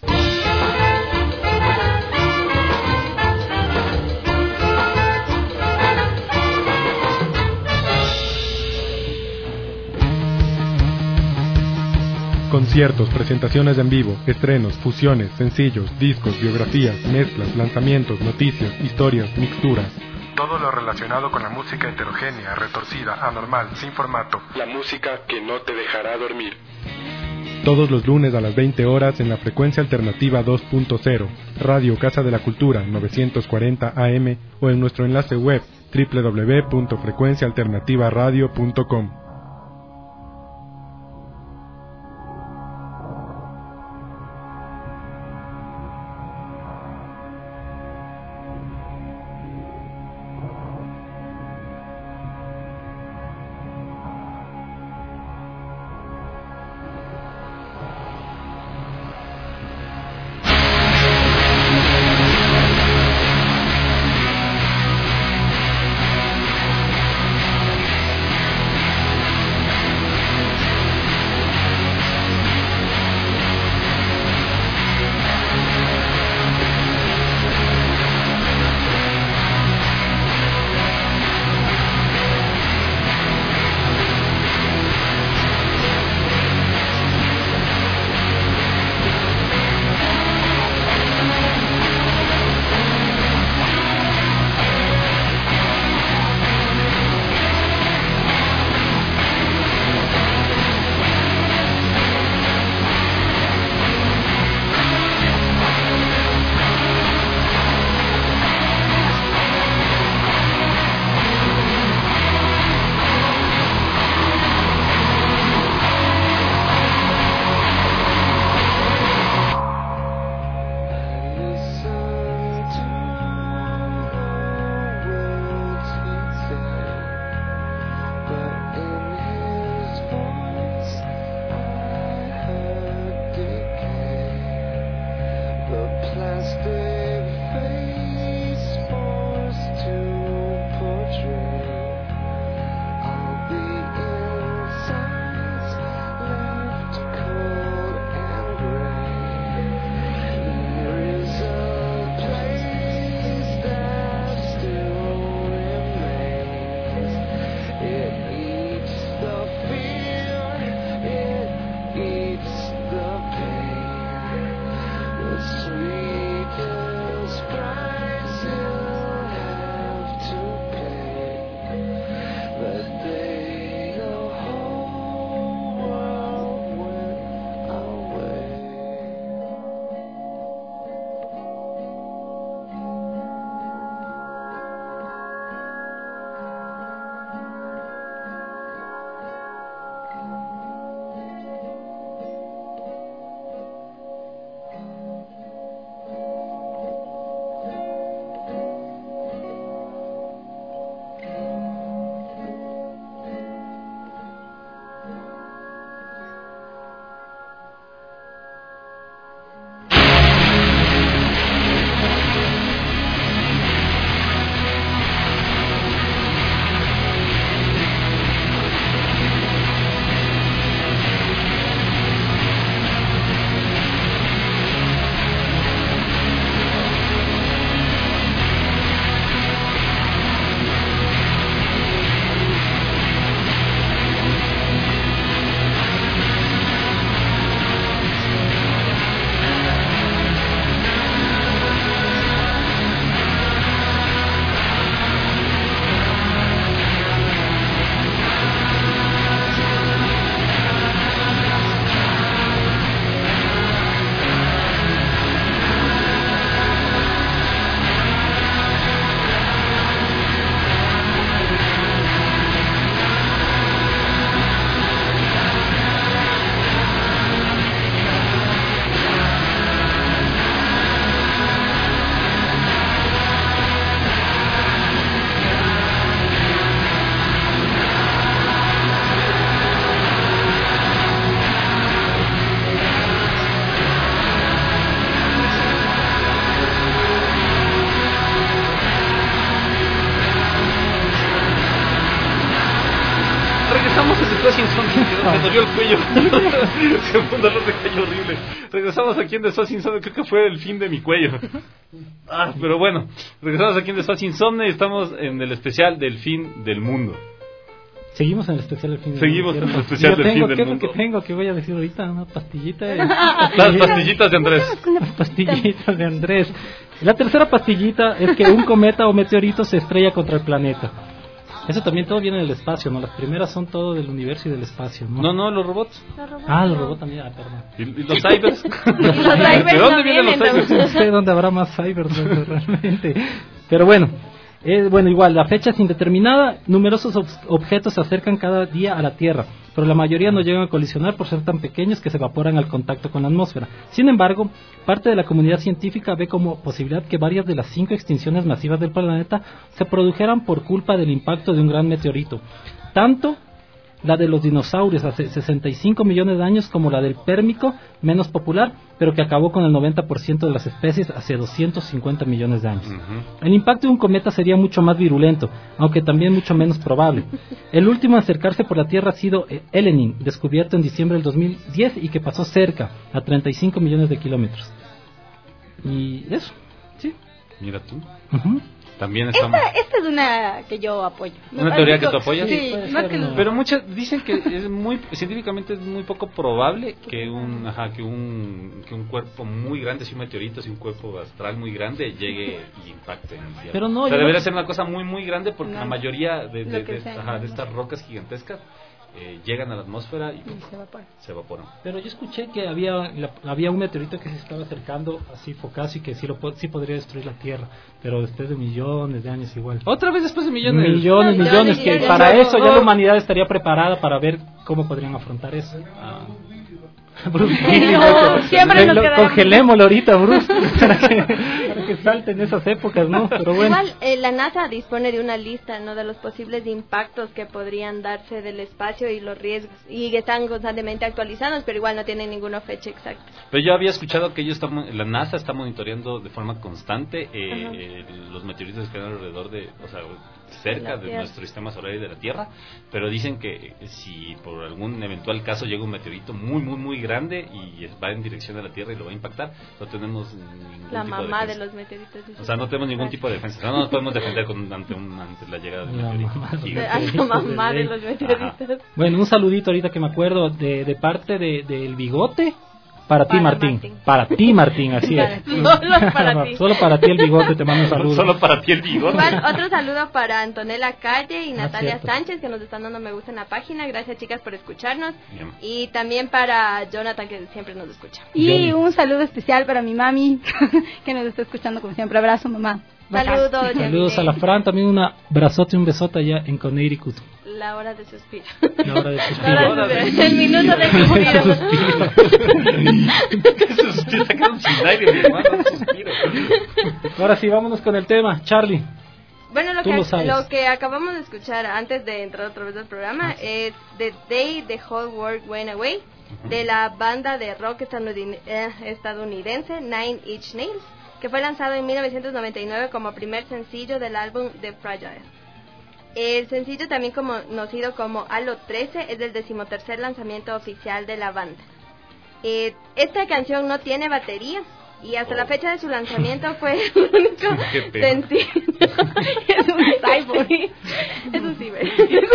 Conciertos, presentaciones en vivo, estrenos, fusiones, sencillos, discos, biografías, mezclas, lanzamientos, noticias, historias, mixturas. Todo lo relacionado con la música heterogénea, retorcida, anormal, sin formato. La música que no te dejará dormir. Todos los lunes a las 20 horas en la frecuencia alternativa 2.0, Radio Casa de la Cultura 940 AM o en nuestro enlace web www.frecuenciaalternativaradio.com. Me dolió el cuello. Un dolor de cuello horrible. Regresamos aquí en The Source Insomnia. Creo que fue el fin de mi cuello. Pero bueno, regresamos aquí en The Source Insomnia y estamos en el especial del fin del mundo. Seguimos en el especial del fin del mundo. Seguimos en el especial del fin del mundo. ¿Qué tengo? ¿Qué voy a decir ahorita? Una pastillita. Las pastillitas de Andrés. Las pastillitas de Andrés. La tercera pastillita es que un cometa o meteorito se estrella contra el planeta. Eso también todo viene del espacio, ¿no? Las primeras son todo del universo y del espacio, ¿no? No, los robots. Los robots también, perdón. ¿Y los cybers? ¿De dónde vienen los cybers? No sé dónde habrá más cybers realmente. Pero bueno, igual, la fecha es indeterminada. Numerosos objetos se acercan cada día a la Tierra, pero la mayoría no llegan a colisionar por ser tan pequeños que se evaporan al contacto con la atmósfera. Sin embargo, parte de la comunidad científica ve como posibilidad que varias de las 5 extinciones masivas del planeta se produjeran por culpa del impacto de un gran meteorito. Tanto la de los dinosaurios hace 65 millones de años como la del Pérmico, menos popular, pero que acabó con el 90% de las especies hace 250 millones de años. El impacto de un cometa sería mucho más virulento, aunque también mucho menos probable. El último a acercarse por la Tierra ha sido Elenin, descubierto en diciembre del 2010 y que pasó cerca, a 35 millones de kilómetros. Y eso, sí. Mira tú. También estamos... Esta es una que yo apoyo. ¿Una teoría que tú apoyas? Sí, pero muchas dicen que es muy científicamente es muy poco probable que un cuerpo muy grande, si un meteorito, si un cuerpo astral muy grande llegue y impacte en el Tierra. Pero no, debería ser una cosa muy muy grande porque la mayoría de estas rocas gigantescas llegan a la atmósfera y se evaporan. Pero yo escuché que había un meteorito que se estaba acercando así focaz y que sí podría destruir la Tierra, pero después de millones de años igual. ¿Otra vez después de millones? Millones, que para eso ya la humanidad estaría preparada para ver cómo podrían afrontar eso. Siempre nos congelémoslo ahorita, Bruce, para que se salta en esas épocas, ¿no? Pero bueno. Igual, la NASA dispone de una lista, ¿no?, de los posibles impactos que podrían darse del espacio y los riesgos, y están constantemente actualizados, pero igual no tienen ninguna fecha exacta. Pero yo había escuchado que la NASA está monitoreando de forma constante los meteoritos que están alrededor de, o sea, cerca de nuestro sistema solar y de la Tierra, pero dicen que si por algún eventual caso llega un meteorito muy grande y va en dirección a la Tierra y lo va a impactar, no tenemos ningún la tipo mamá de de los meteoritos. O sea, no tenemos ningún tipo de defensa. No nos podemos defender ante la llegada del meteorito. La mamá de los meteoritos. Ajá. Bueno, un saludito ahorita que me acuerdo de parte del Bigote. Para ti, Martín. Para ti, Martín, así es. Solo para ti. Solo para ti el Bigote, te mando un saludo. Solo para ti el Bigote. Igual, otro saludo para Antonella Calle y Natalia Sánchez, que nos están dando me gusta en la página. Gracias, chicas, por escucharnos. Bien. Y también para Jonathan, que siempre nos escucha. Y un saludo especial para mi mami, que nos está escuchando como siempre. Abrazo, mamá. Saludos a la Fran, también un abrazote y un besote allá en Connecticut. La hora de suspiro. La hora de suspiro. El minuto de suspiro. Ahora sí, vámonos con el tema. Charlie. Bueno, lo que acabamos de escuchar antes de entrar otra vez al programa es The Day the Whole World Went Away, de la banda de rock estadounidense Nine Inch Nails, que fue lanzado en 1999 como primer sencillo del álbum The Fragile. El sencillo, también conocido como Halo 13, es del 13º lanzamiento oficial de la banda. Esta canción no tiene batería y hasta la fecha de su lanzamiento fue el único sencillo. Es un cyborg. Es un ciber.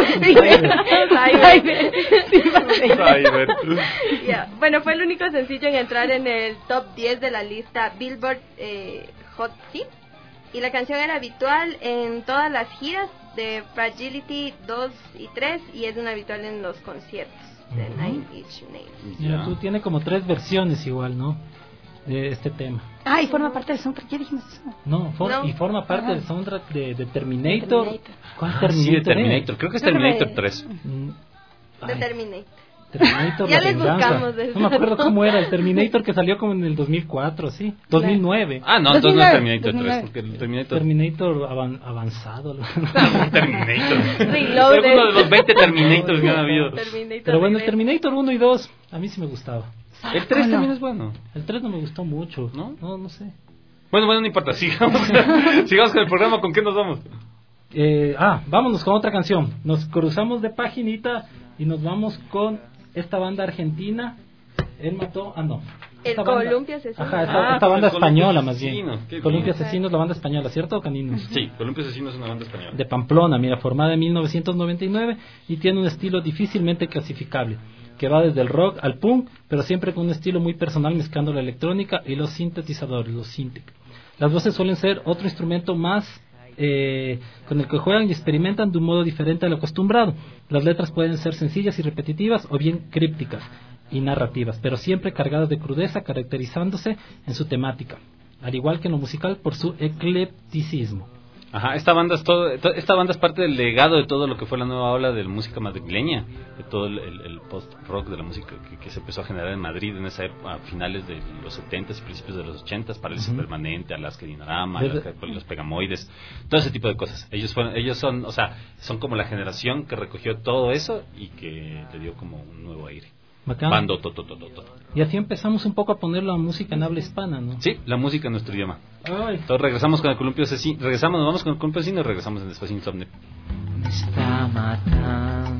Bueno, fue el único sencillo en entrar en el top 10 de la lista Billboard Hot 100. Y la canción era habitual en todas las giras de Fragility 2 y 3 y es una habitual en los conciertos de Nine Inch Nails. Mira, tú tienes como 3 versiones igual, ¿no? De este tema. Y forma parte del soundtrack, ¿ya dijimos eso? No, y forma parte del soundtrack de Terminator. ¿Cuál Terminator? Sí, de Terminator, creo que es Terminator 3. De Terminator. Terminator, ya les buscamos. No me acuerdo cómo era el Terminator, que salió como en el 2004, ¿sí? 2009. No, entonces no es Terminator 3, porque el Terminator avanzado. Terminator. Alguno de los 20 Terminators que han habido. Pero bueno, el Terminator 1 y 2 a mí sí me gustaba. El 3 también es bueno. El 3 no me gustó mucho. No sé. Bueno, no importa, sigamos con el programa. ¿Con qué nos vamos? Vámonos con otra canción. Nos cruzamos de paginita y nos vamos con esta banda argentina. Él mató, el Columpio Asesino. Esta banda española más bien. Columpio Asesino es la banda española, ¿cierto, Caninos? Sí, Columpio Asesino es una banda española. De Pamplona, mira, formada en 1999 y tiene un estilo difícilmente clasificable, que va desde el rock al punk, pero siempre con un estilo muy personal, mezclando la electrónica y los sintetizadores, los synth. Las voces suelen ser otro instrumento más con el que juegan y experimentan de un modo diferente a lo acostumbrado. Las letras pueden ser sencillas y repetitivas o bien crípticas y narrativas, pero siempre cargadas de crudeza, caracterizándose en su temática, al igual que en lo musical por su eclecticismo. Esta banda es parte del legado de todo lo que fue la nueva ola de la música madrileña, de todo el post-rock de la música que se empezó a generar en Madrid en esa época, a finales de los 70s y principios de los 80s, Parálisis Permanente, Alaska Dinarama, los Pegamoides, todo ese tipo de cosas. Ellos son como la generación que recogió todo eso y que le dio como un nuevo aire. Bando, y así empezamos un poco a poner la música en habla hispana, ¿no? Sí, la música en nuestro idioma. Entonces regresamos con el Columpio Asesino, nos vamos con el Columpio Asesino y regresamos en Despacio Insomnio. Me está matando.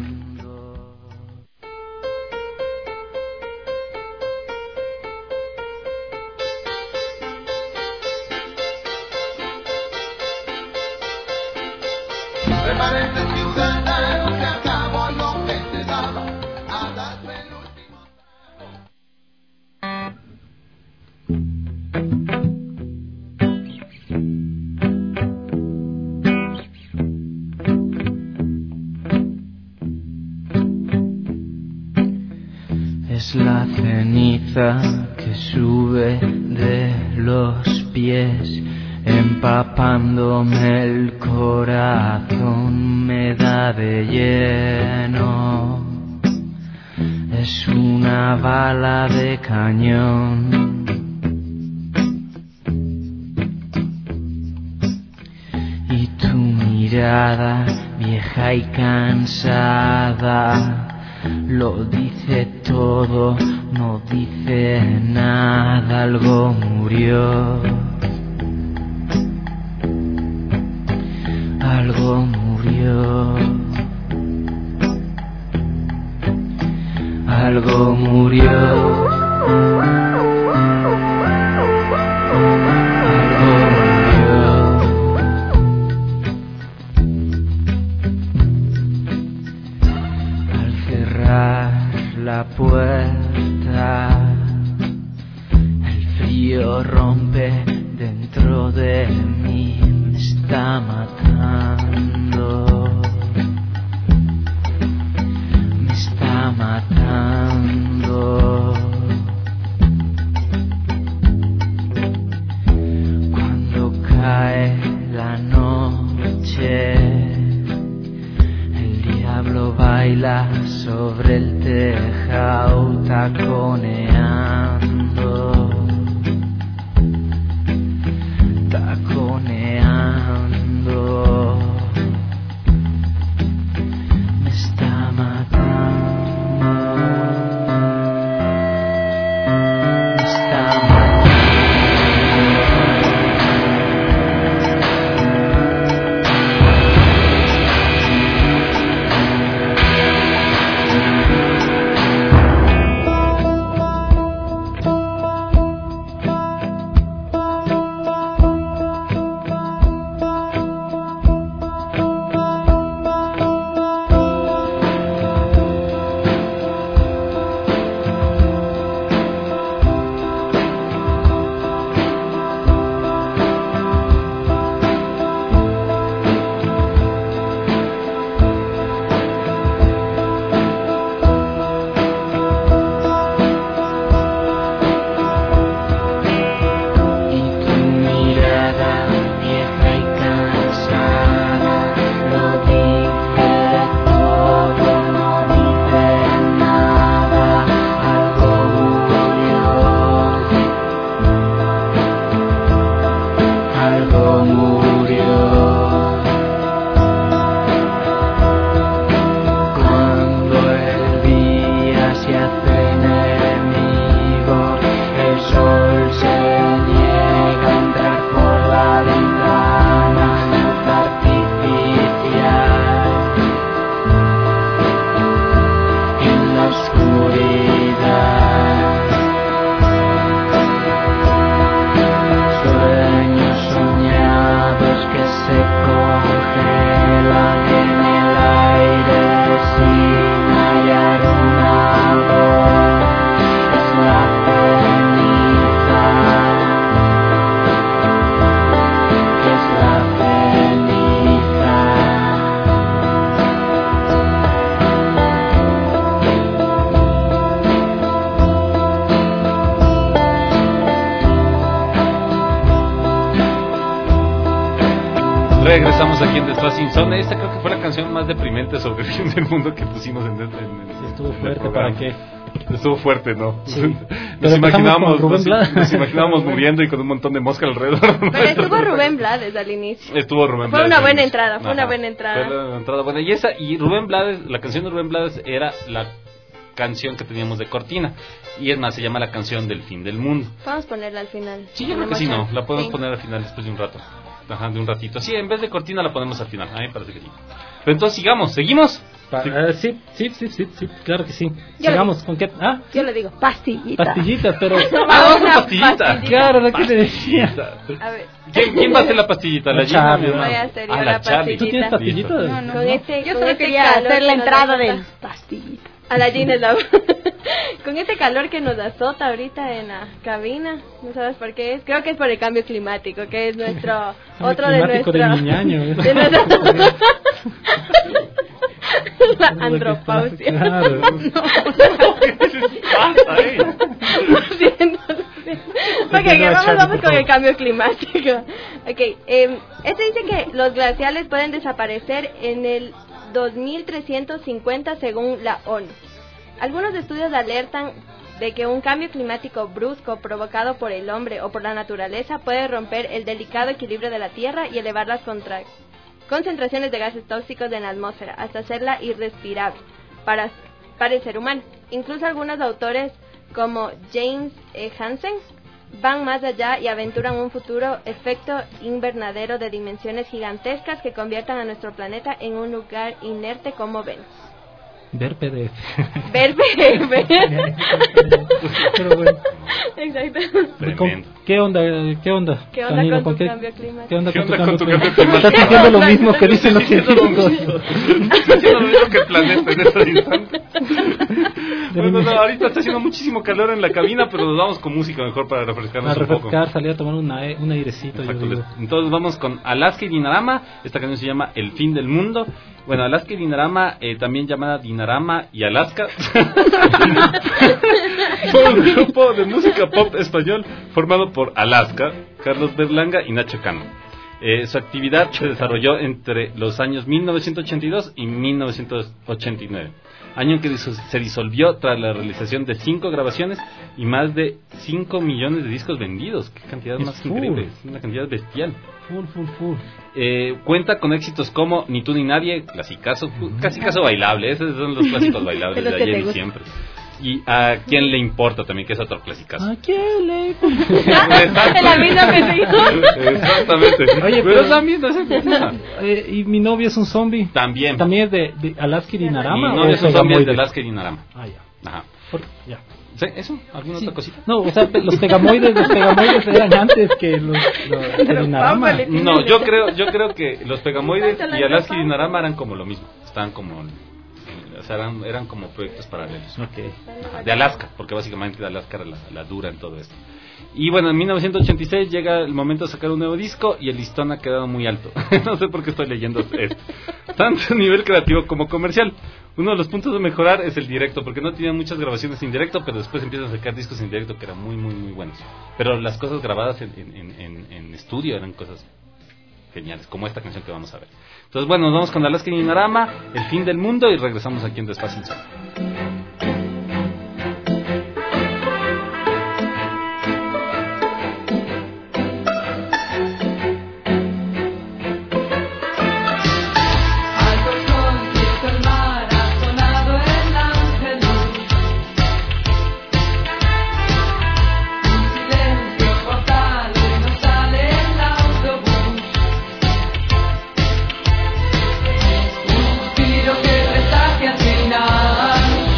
Remanente ciudadano, se acabó lo que te daba a darme el último. Es la ceniza que sube de los pies, empapándome el corazón, me da de lleno. Es una bala de cañón. mirada vieja y cansada lo dice todo, no dice nada, algo murió. Algo murió. Algo murió. La puerta, el frío rompe dentro de mí, me está matando, me está matando. Cuando cae la noche, el diablo baila sobre el tejado taconeando, taconeando. Me está matando, me está Regresamos aquí en Desfase Sin Zona. Esta creo que fue la canción más deprimente sobre el fin del mundo que pusimos en estuvo fuerte, ¿para qué? Estuvo fuerte, ¿no? Sí. Nos imaginábamos muriendo y con un montón de mosca alrededor. Pero estuvo Rubén Blades al inicio. Estuvo Rubén Blades. Fue una buena entrada, fue una buena entrada. Fue una entrada buena. Y Rubén Blades, la canción de Rubén Blades era la canción que teníamos de cortina. Y es más, se llama la canción del fin del mundo. Vamos a ponerla al final. Sí, yo creo que sí, no. La podemos poner al final después de un rato. Ajá, de un ratito. Sí, en vez de cortina la ponemos al final. A mí me parece que sí. Pero entonces sigamos, ¿seguimos? Sí, claro que sí. Sigamos, ¿con qué? ¿Ah? Yo le digo pastillita. Pastillita, pero... una pastillita. Claro, lo que te decía. A ver. ¿Quién va a hacer la pastillita? La Charlie. Voy a hacer yo la pastillita. ¿Tú tienes pastillita? No. Yo solo quería hacer la entrada del pastillita. A la Gina es la... Con este calor que nos azota ahorita en la cabina, no sabes por qué es. Creo que es por el cambio climático, que es nuestro otro de nuestro del niñaño. La andropausia. Claro. Ok, vamos con el cambio climático. Okay, este dice que los glaciales pueden desaparecer en el 2350 según la ONU. Algunos estudios alertan de que un cambio climático brusco provocado por el hombre o por la naturaleza puede romper el delicado equilibrio de la Tierra y elevar las concentraciones de gases tóxicos en la atmósfera, hasta hacerla irrespirable para el ser humano. Incluso algunos autores, como James Hansen, van más allá y aventuran un futuro efecto invernadero de dimensiones gigantescas que conviertan a nuestro planeta en un lugar inerte como Venus. Ver PDF. Ver PDF. Pero bueno. Exacto. ¿Qué onda? ¿Qué onda Danilo, con tu cambio climático? ¿Qué onda con tu cambio climático? Estás diciendo lo mismo que dicen los científicos. Está haciendo lo mismo que el planeta en este instante. Bueno, no, ahorita está haciendo muchísimo calor en la cabina, pero nos vamos con música mejor para refrescarnos un poco. Salir a tomar un airecito. Entonces vamos con Alaska y Dinarama. Esta canción se llama El fin del mundo. Bueno, Alaska y Dinarama, también llamada Dinarama y Alaska, fue un grupo de música pop español formado por Alaska, Carlos Berlanga y Nacho Cano. Su actividad se desarrolló entre los años 1982 y 1989, año en que se disolvió tras la realización de 5 grabaciones y más de 5 millones de discos vendidos. Qué cantidad más increíble, es una cantidad bestial. Full. Cuenta con éxitos como Ni tú ni nadie, clasicazo bailable. Esos son los clásicos bailables de ayer y siempre. Y A quién le importa también, que es otro clasicazo. ¿A quién le importa? Es la misma que te dijo. Exactamente. Oye, pero es la misma. Y Mi novio es un zombie. También es de Alaska y Dinarama. Mi novio es un zombie, es de Alaska y Dinarama. Ya. Ajá. Ya. ¿Sí? ¿Eso? ¿Alguna otra cosita? No, o sea, los pegamoides eran antes que los de Dinarama. No, yo creo que los pegamoides y Alaska y Dinarama eran como lo mismo. Estaban como... O sea, eran como proyectos paralelos. Ajá, de Alaska, porque básicamente Alaska era la dura en todo esto. Y bueno, en 1986 llega el momento de sacar un nuevo disco y el listón ha quedado muy alto. No sé por qué estoy leyendo esto. Tanto a nivel creativo como comercial. Uno de los puntos de mejorar es el directo, porque no tenían muchas grabaciones en directo, pero después empiezan a sacar discos en directo que eran muy, muy, muy buenos. Pero las cosas grabadas en estudio eran cosas geniales, como esta canción que vamos a ver. Entonces, bueno, nos vamos con Alaska y Dinarama, El fin del mundo, y regresamos aquí en Despacio Insólito. Suspiro que presage al final.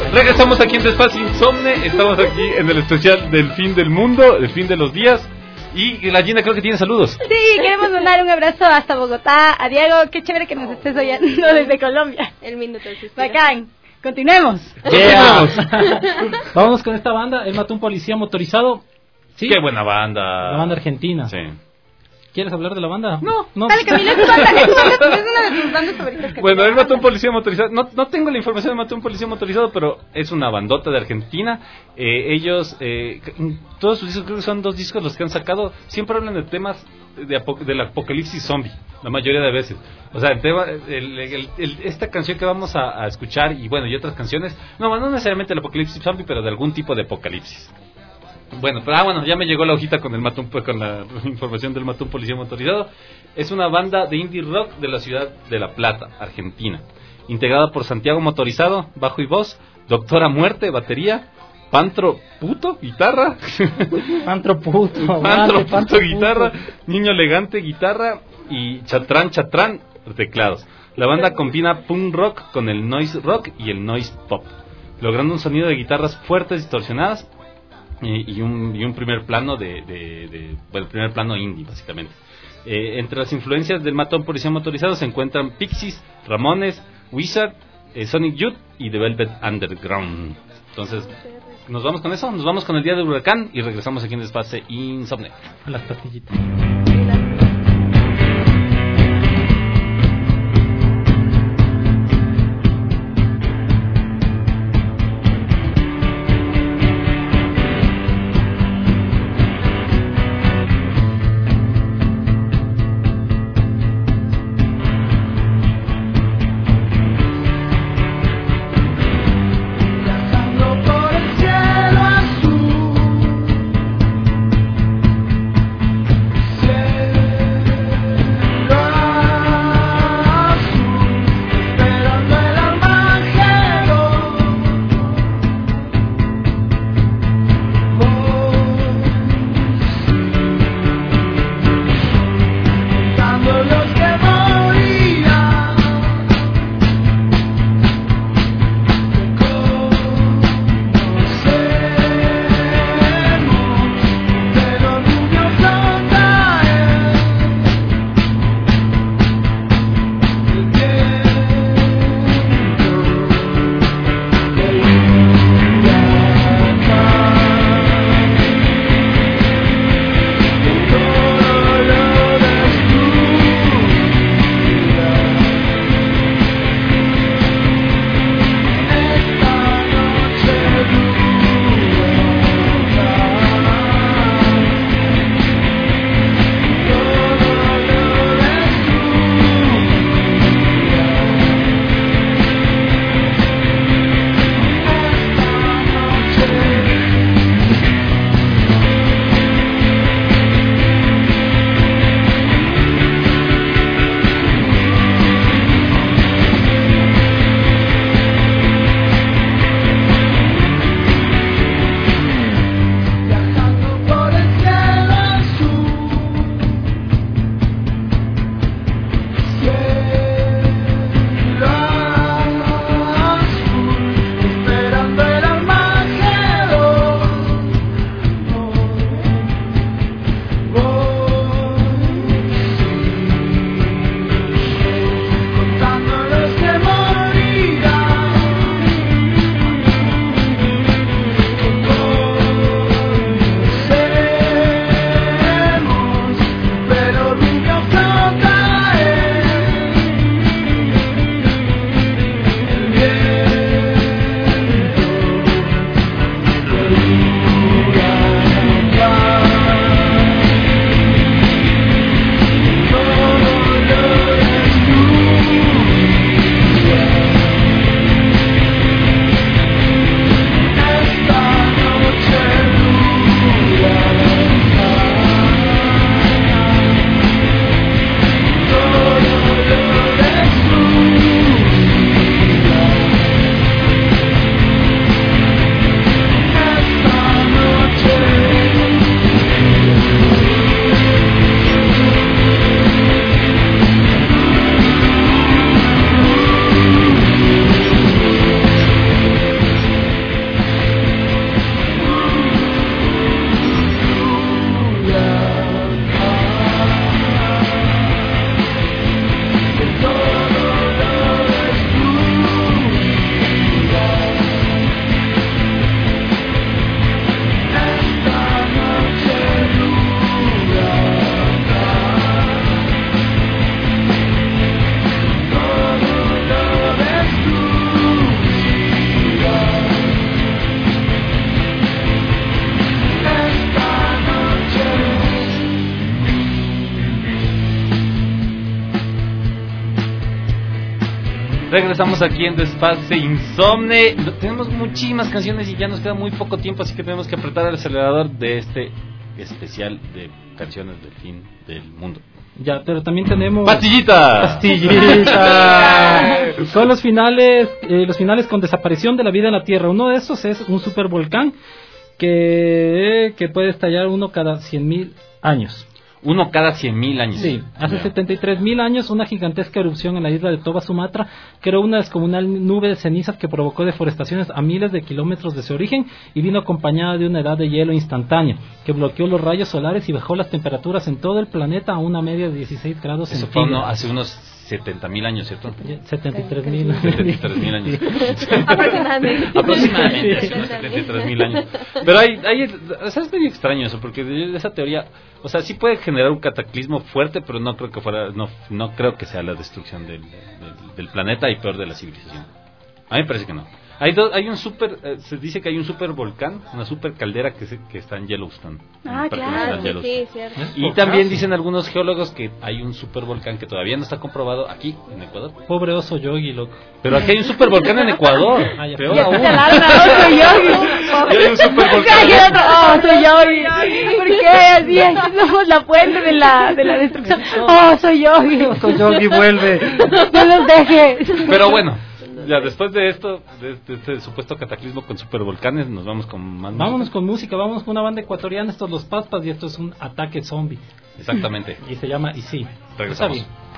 Regresamos aquí en Despacio Insomne. Estamos aquí en el especial del fin del mundo, el fin de los días. Y la Gina creo que tiene saludos. Sí, queremos mandar un abrazo hasta Bogotá a Diego. Qué chévere que nos estés oyendo desde Colombia. El minuto de suspiro. Bacán. Continuemos. Yeah. Vamos con esta banda. Él mató a un policía motorizado. ¿Sí? Qué buena banda. La banda argentina. Sí. ¿Quieres hablar de la banda? No. Dale, Camilo, es una de tus bandas favoritas. Bueno, él mató a un policía motorizado. No tengo la información de mató a un policía motorizado, pero es una bandota de Argentina. Ellos, todos sus discos, creo que son 2 discos los que han sacado, siempre hablan de temas del apocalipsis zombie, la mayoría de veces. O sea, el tema, esta canción que vamos a escuchar, y bueno, y otras canciones, no necesariamente el apocalipsis zombie, pero de algún tipo de apocalipsis. Bueno, pero ya me llegó la hojita con la información del mató un policía motorizado. Es una banda de indie rock de la ciudad de La Plata, Argentina, integrada por Santiago Motorizado, bajo y voz, Doctora Muerte, batería, Pantro Puto, guitarra, Pantro Puto, guitarra, Niño Elegante, guitarra, y Chatrán, teclados. La banda combina punk rock con el noise rock y el noise pop, logrando un sonido de guitarras fuertes, distorsionadas, y un primer plano primer plano indie, básicamente. Entre las influencias del mató a un policía motorizado se encuentran Pixies, Ramones, Wizard, Sonic Youth y The Velvet Underground. Entonces, nos vamos con eso, nos vamos con el Día del Huracán y regresamos aquí en Despacio Insomne. A las pastillitas. Por el cielo azul, Regresamos aquí en Despace Insomne. Tenemos muchísimas canciones y ya nos queda muy poco tiempo, así que tenemos que apretar el acelerador de este especial de canciones del fin del mundo. Ya, pero también tenemos... ¡Pastillita! Son los finales con desaparición de la vida en la Tierra. Uno de esos es un supervolcán que puede estallar uno cada 100.000 años. Uno cada 100.000 años. Sí, hace 73.000 años una gigantesca erupción en la isla de Toba, Sumatra, creó una descomunal nube de cenizas que provocó deforestaciones a miles de kilómetros de su origen y vino acompañada de una edad de hielo instantánea que bloqueó los rayos solares y bajó las temperaturas en todo el planeta a una media de 16 grados centígrados. Eso fue hace unos 70.000 años, ¿cierto? 73.000. 73.000 años. Aproximadamente. Hace unos 73.000 años. Pero o sea, es medio extraño eso, porque esa teoría, o sea, sí puede generar un cataclismo fuerte, pero no creo que no creo que sea la destrucción del planeta y peor de la civilización. A mí me parece que no. Se dice que hay un super volcán, una super caldera que está en Yellowstone. Claro, sí, cierto. Y también dicen algunos geólogos que hay un super volcán que todavía no está comprobado aquí en Ecuador. Pobre oso yogi, loco. Pero aquí hay un super volcán en Ecuador. Peor aún. Oso yogi. Hay un super volcán. Oso yogi. ¿Por qué? Así somos la fuente de la destrucción. Oso yogi. Oso yogi vuelve. No los dejes. Pero bueno. Ya, después de esto, de este supuesto cataclismo con supervolcanes, nos vamos con más música. Vámonos con música, vámonos con una banda ecuatoriana, estos Los Paspas, y esto es un ataque zombie. Exactamente. Y se llama Y sí. Regresamos. Está bien.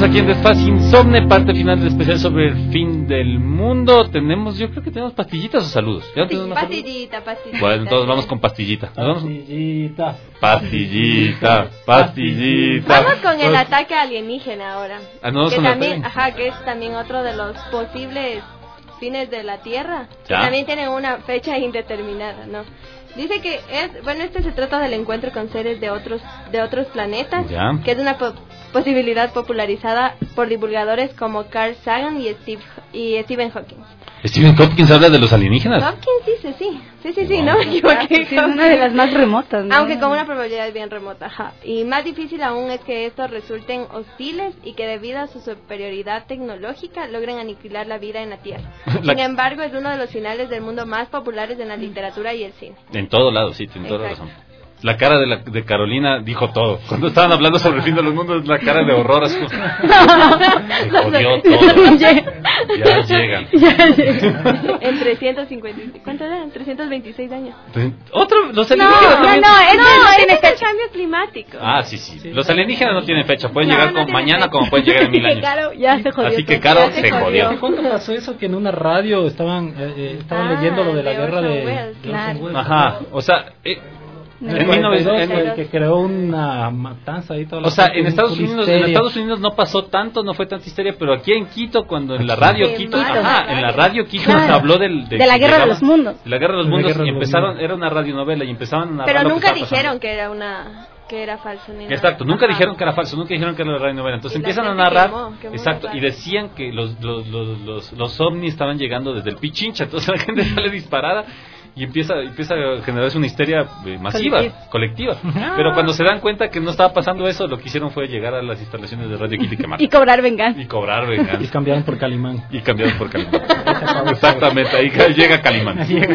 Continuamos aquí en Despacio Insomne, parte final del especial sobre el fin del mundo. Yo creo que tenemos pastillitas o saludos. ¿Ya Sí, tenemos pastillita. Bueno, entonces vamos con pastillita. Pastillita. Pastillita. Vamos con el ataque alienígena ahora. No, que también, que es también otro de los posibles fines de la Tierra. Que también tienen una fecha indeterminada, ¿no? Dice que este se trata del encuentro con seres de otros planetas, que es una posibilidad popularizada por divulgadores como Carl Sagan y Stephen Hawking. ¿Stephen Hawking habla de los alienígenas? Hawking dice sí, no me equivoqué. Sí, es una de las más remotas, ¿no? Aunque con una probabilidad bien remota, Y más difícil aún es que estos resulten hostiles y que debido a su superioridad tecnológica logren aniquilar la vida en la Tierra. Sin embargo, es uno de los finales del mundo más populares en la literatura y el cine. En todo lado, sí, tiene toda la razón. La cara de Carolina dijo todo. Cuando estaban hablando sobre el fin de los mundos, la cara de horror. Se jodió todo. Ya llegan. En 350. ¿Cuánto era? En 326 años. ¿Otro? Los alienígenas no tiene fecha. El cambio climático. Sí. Los alienígenas no tienen fecha. Pueden llegar mañana como pueden llegar en 1000 años. Caro ya se jodió. Así que Caro se jodió. ¿Cuándo pasó eso? Que en una radio estaban leyendo lo de la guerra de Orson Welles. Ajá, o sea... En 1992, que creó una matanza ahí toda la en Estados Unidos no pasó tanto, no fue tanta histeria, pero aquí en Quito, cuando en la radio Quito, se habló de la guerra de los mundos. De la guerra de los mundos, y empezaron, era una radionovela y empezaban a narrar. Pero nunca dijeron que era falso ni nada. Exacto, nunca dijeron que era falso, nunca dijeron que era la radionovela. Entonces empiezan a narrar, y decían que los ovnis estaban llegando desde el Pichincha, entonces la gente sale disparada. Y empieza a generarse una histeria masiva, colectiva. Pero cuando se dan cuenta que no estaba pasando eso, lo que hicieron fue llegar a las instalaciones de Radio Quito y quemar. Y cobrar venganza. Y cambiaron por Calimán. Exactamente, ahí llega Calimán.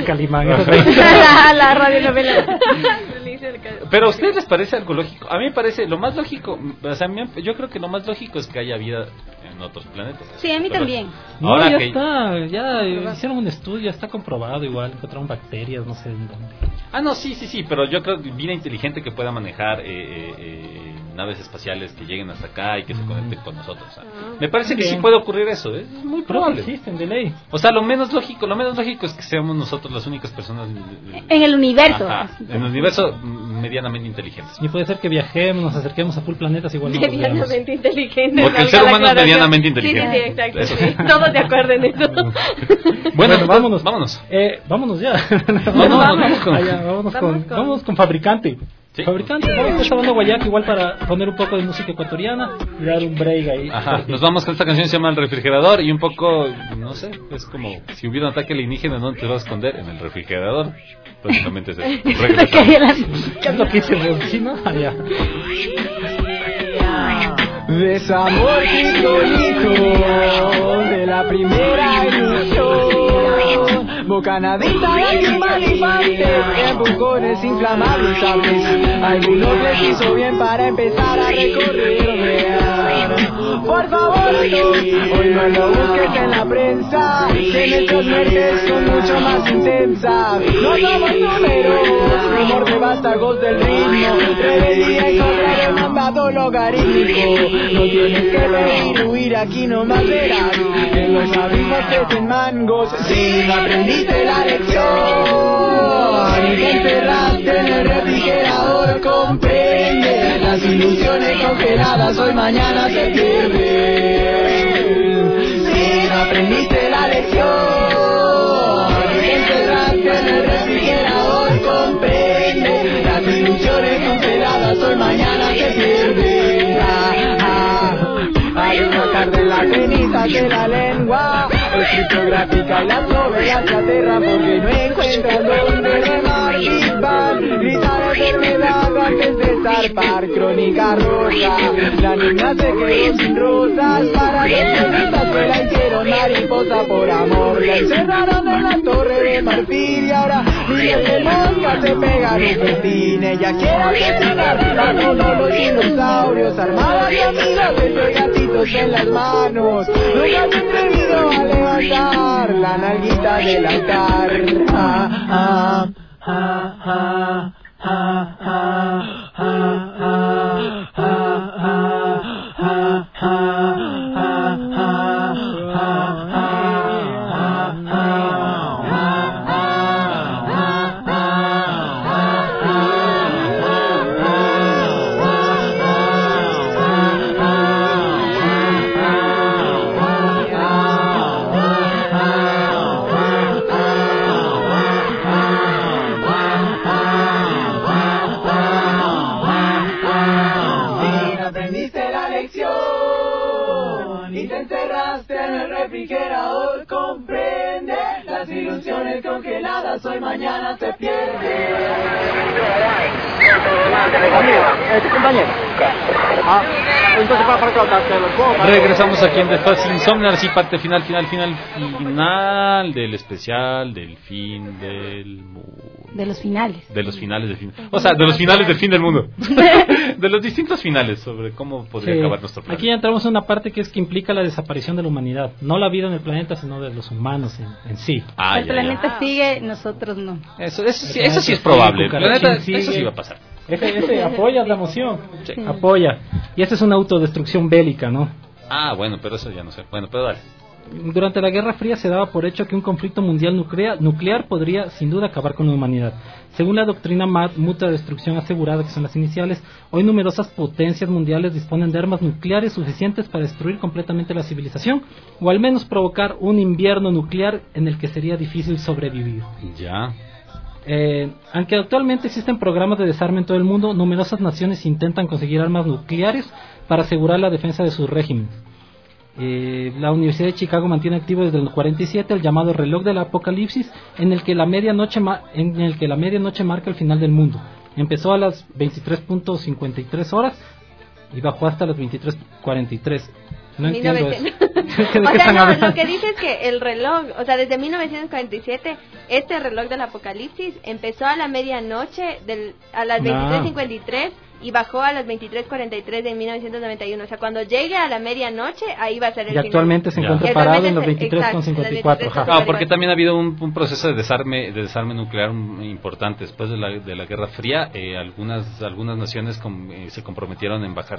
La radionovela. Pero ¿a ustedes les parece algo lógico? A mí me parece lo más lógico, yo creo que lo más lógico es que haya vida en otros planetas. Sí, a mí también. Ahora ya hicieron un estudio, está comprobado igual, encontraron bacterias, no sé en dónde. Sí, pero yo creo que vida inteligente que pueda manejar naves espaciales que lleguen hasta acá y que se conecten con nosotros. Me parece que sí puede ocurrir eso, es muy probable. Existen de ley. O sea, lo menos lógico es que seamos nosotros las únicas personas en el universo. En el universo medianamente inteligentes. Y puede ser que viajemos, nos acerquemos a full planetas igual. Medianamente inteligentes. Porque el ser humano es medianamente inteligente. Sí, exacto. Sí. Todos de acuerdo en eso. Bueno, vámonos. Vámonos ya. Vamos con Fabricante. ¿Sí? Fabricante, esta banda guayaca igual para poner un poco de música ecuatoriana y dar un break ahí. Nos vamos con esta canción, se llama El Refrigerador, y un poco, no sé, es como si hubiera un ataque alienígena, ¿dónde te vas a esconder? En el refrigerador. Prácticamente es eso. ¿Qué es lo que hice vos? ¿Sí, no? Allá. Desamor pistolito de la primera ilusión, bocanadita de malifantes, empujones inflamables, ¿sabes? Algunos les hizo bien para empezar a recorrer. Por favor, hoy no lo busques en la prensa, que nuestras muertes son mucho más intensas. No somos números, rumor de vástagos del ritmo, debería encontrar un mandato logarítmico. No tienes que pedir huir, aquí nomás verás que los abismos crecen mangos. Si no aprendiste la lección y te encerraste en el refrigerador, comprende, las ilusiones congeladas hoy mañana se pierden. Si no aprendiste la lección y te encerraste en el refrigerador, comprende, las ilusiones congeladas hoy mañana se pierden. Hay una tarde en la ceniza de la lengua, es criptográfica y las novelas se aterran porque no encuentran dónde remar. Big Bang, grita la enfermedad antes de zarpar. Crónica roja, la niña se quedó sin rosas, para dos bonitas que la hicieron mariposa por amor. La encerraron en la torre de marfil y ahora miles de moscas se pegan un festín. Ella quiere asesinar a todos los dinosaurios, armadas y amigas de pegatitos en las manos. Nunca se ha atrevido a levantar la nalguita del altar. guardaste en el refrigerador, comprende. Las ilusiones congeladas hoy mañana se pierden. Regresamos aquí en Despacio Insomnio, así parte final del especial del fin del mundo. De los finales. De los finales del fin. O sea, de los finales del fin del mundo. De los distintos finales sobre cómo podría acabar nuestro planeta. Aquí ya entramos en una parte que implica la desaparición de la humanidad. No la vida en el planeta, sino de los humanos en sí. El planeta sigue, nosotros no. Eso sí es probable. El planeta, eso sí va a pasar. Ese apoya la moción. Sí. Apoya. Y esa es una autodestrucción bélica, ¿no? Bueno, pero eso ya no sé. Bueno, pero dale. Durante la Guerra Fría se daba por hecho que un conflicto mundial nuclear podría sin duda acabar con la humanidad. Según la doctrina mutua de destrucción asegurada, que son las iniciales, hoy numerosas potencias mundiales disponen de armas nucleares suficientes para destruir completamente la civilización, o al menos provocar un invierno nuclear en el que sería difícil sobrevivir. Ya. Aunque actualmente existen programas de desarme en todo el mundo, numerosas naciones intentan conseguir armas nucleares para asegurar la defensa de sus regímenes. La Universidad de Chicago mantiene activo desde el 47 el llamado reloj del apocalipsis, en el que la medianoche marca el final del mundo. Empezó a las 23:53 horas y bajó hasta las 23:43. No entiendo eso. Lo que dice es que el reloj, o sea, desde 1947, este reloj del apocalipsis empezó a la medianoche a las 23:53 y bajó a las 23:43 de 1991. O sea, cuando llegue a la medianoche, ahí va a ser el final. Y actualmente se encuentra parado en los 23:54. Porque también ha habido un proceso de desarme nuclear importante. Después de la Guerra Fría, algunas naciones se comprometieron en bajar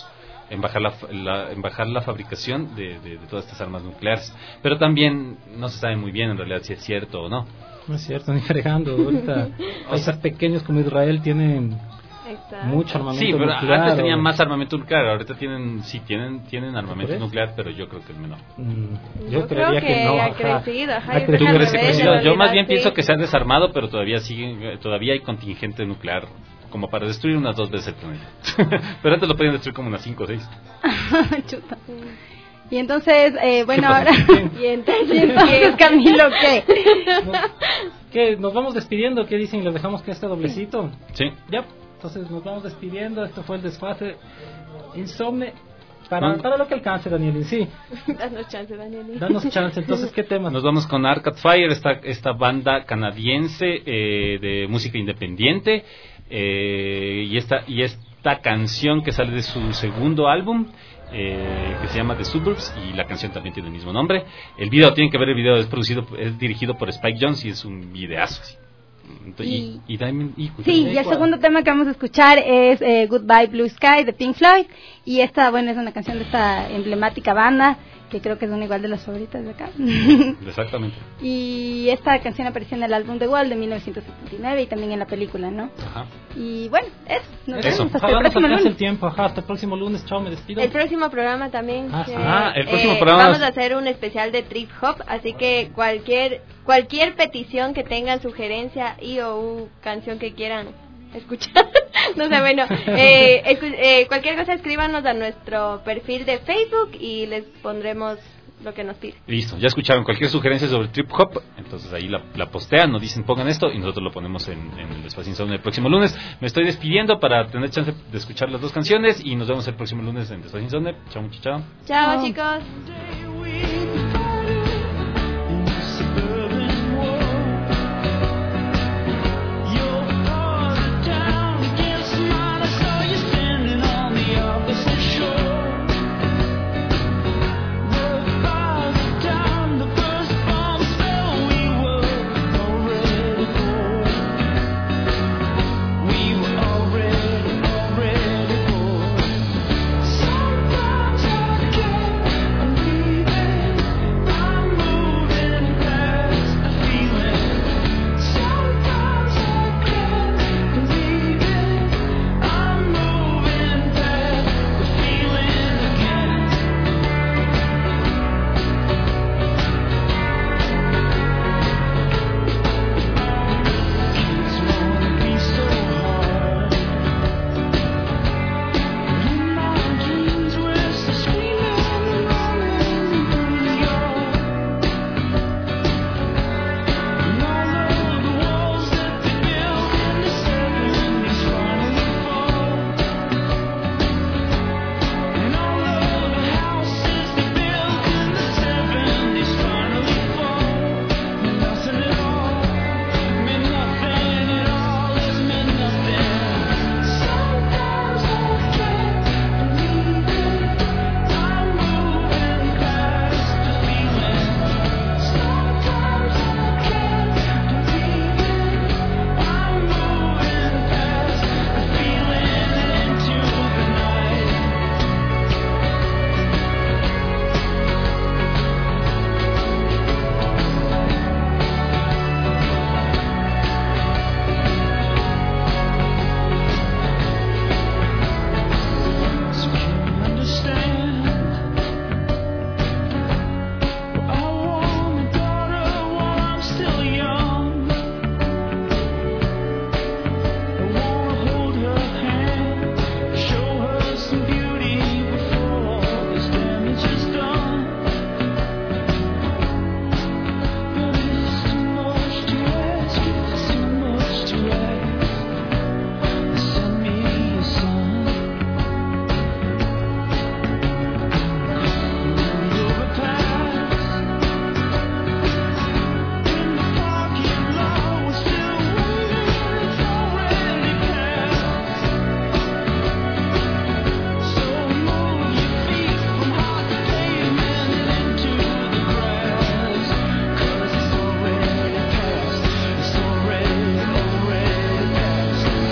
la fabricación de todas estas armas nucleares, pero también no se sabe muy bien en realidad si es cierto o no. No es cierto, ni fregando. Ahorita países pequeños como Israel tienen mucho armamento nuclear. Sí, pero antes tenían más armamento nuclear, ahorita tienen armamento nuclear, pero yo creo que el menor. Yo creería que no. ¿Tú crees que ha crecido? Yo más bien pienso que se han desarmado, pero todavía hay contingente nuclear como para destruir unas 2 veces el planeta. Pero antes lo podían destruir como unas 5 o 6. Chuta. Y entonces, bueno, ahora... ¿Y entonces Camilo qué? ¿Qué? ¿Nos vamos despidiendo? ¿Qué dicen? ¿Les dejamos que este doblecito? Sí. Ya, entonces nos vamos despidiendo. Esto fue el desfase Insomne. Para lo que alcance, Daniel, sí. Danos chance, Daniel. Danos chance. Entonces, ¿qué tema? Nos vamos con Arcade Fire, esta banda canadiense de música independiente. Y esta canción que sale de su segundo álbum, que se llama The Suburbs, y la canción también tiene el mismo nombre. El video, tienen que ver el video, es dirigido por Spike Jonze y es un videazo. Y el segundo tema que vamos a escuchar es Goodbye Blue Sky de Pink Floyd, y esta, bueno, es una canción de esta emblemática banda que creo que es una igual de las favoritas de acá. Exactamente. Y esta canción apareció en el álbum The Wall de 1979 y también en la película, ¿no? Ajá. Y bueno, nos vemos hasta el próximo lunes. El tiempo. Hasta el próximo lunes. Chao, me despido. El próximo programa también. El próximo programa vamos a hacer un especial de trip hop, así que cualquier petición que tengan, sugerencia o canción que quieran escuchar, no sé, bueno, cualquier cosa escríbanos a nuestro perfil de Facebook y les pondremos lo que nos piden. Listo, ya escucharon cualquier sugerencia sobre trip hop, entonces ahí la postean, nos dicen pongan esto y nosotros lo ponemos en el Espacio Insomnio el próximo lunes. Me estoy despidiendo para tener chance de escuchar las 2 canciones y nos vemos el próximo lunes en Espacio Insomnio. Chao, chao. Chao, chicos.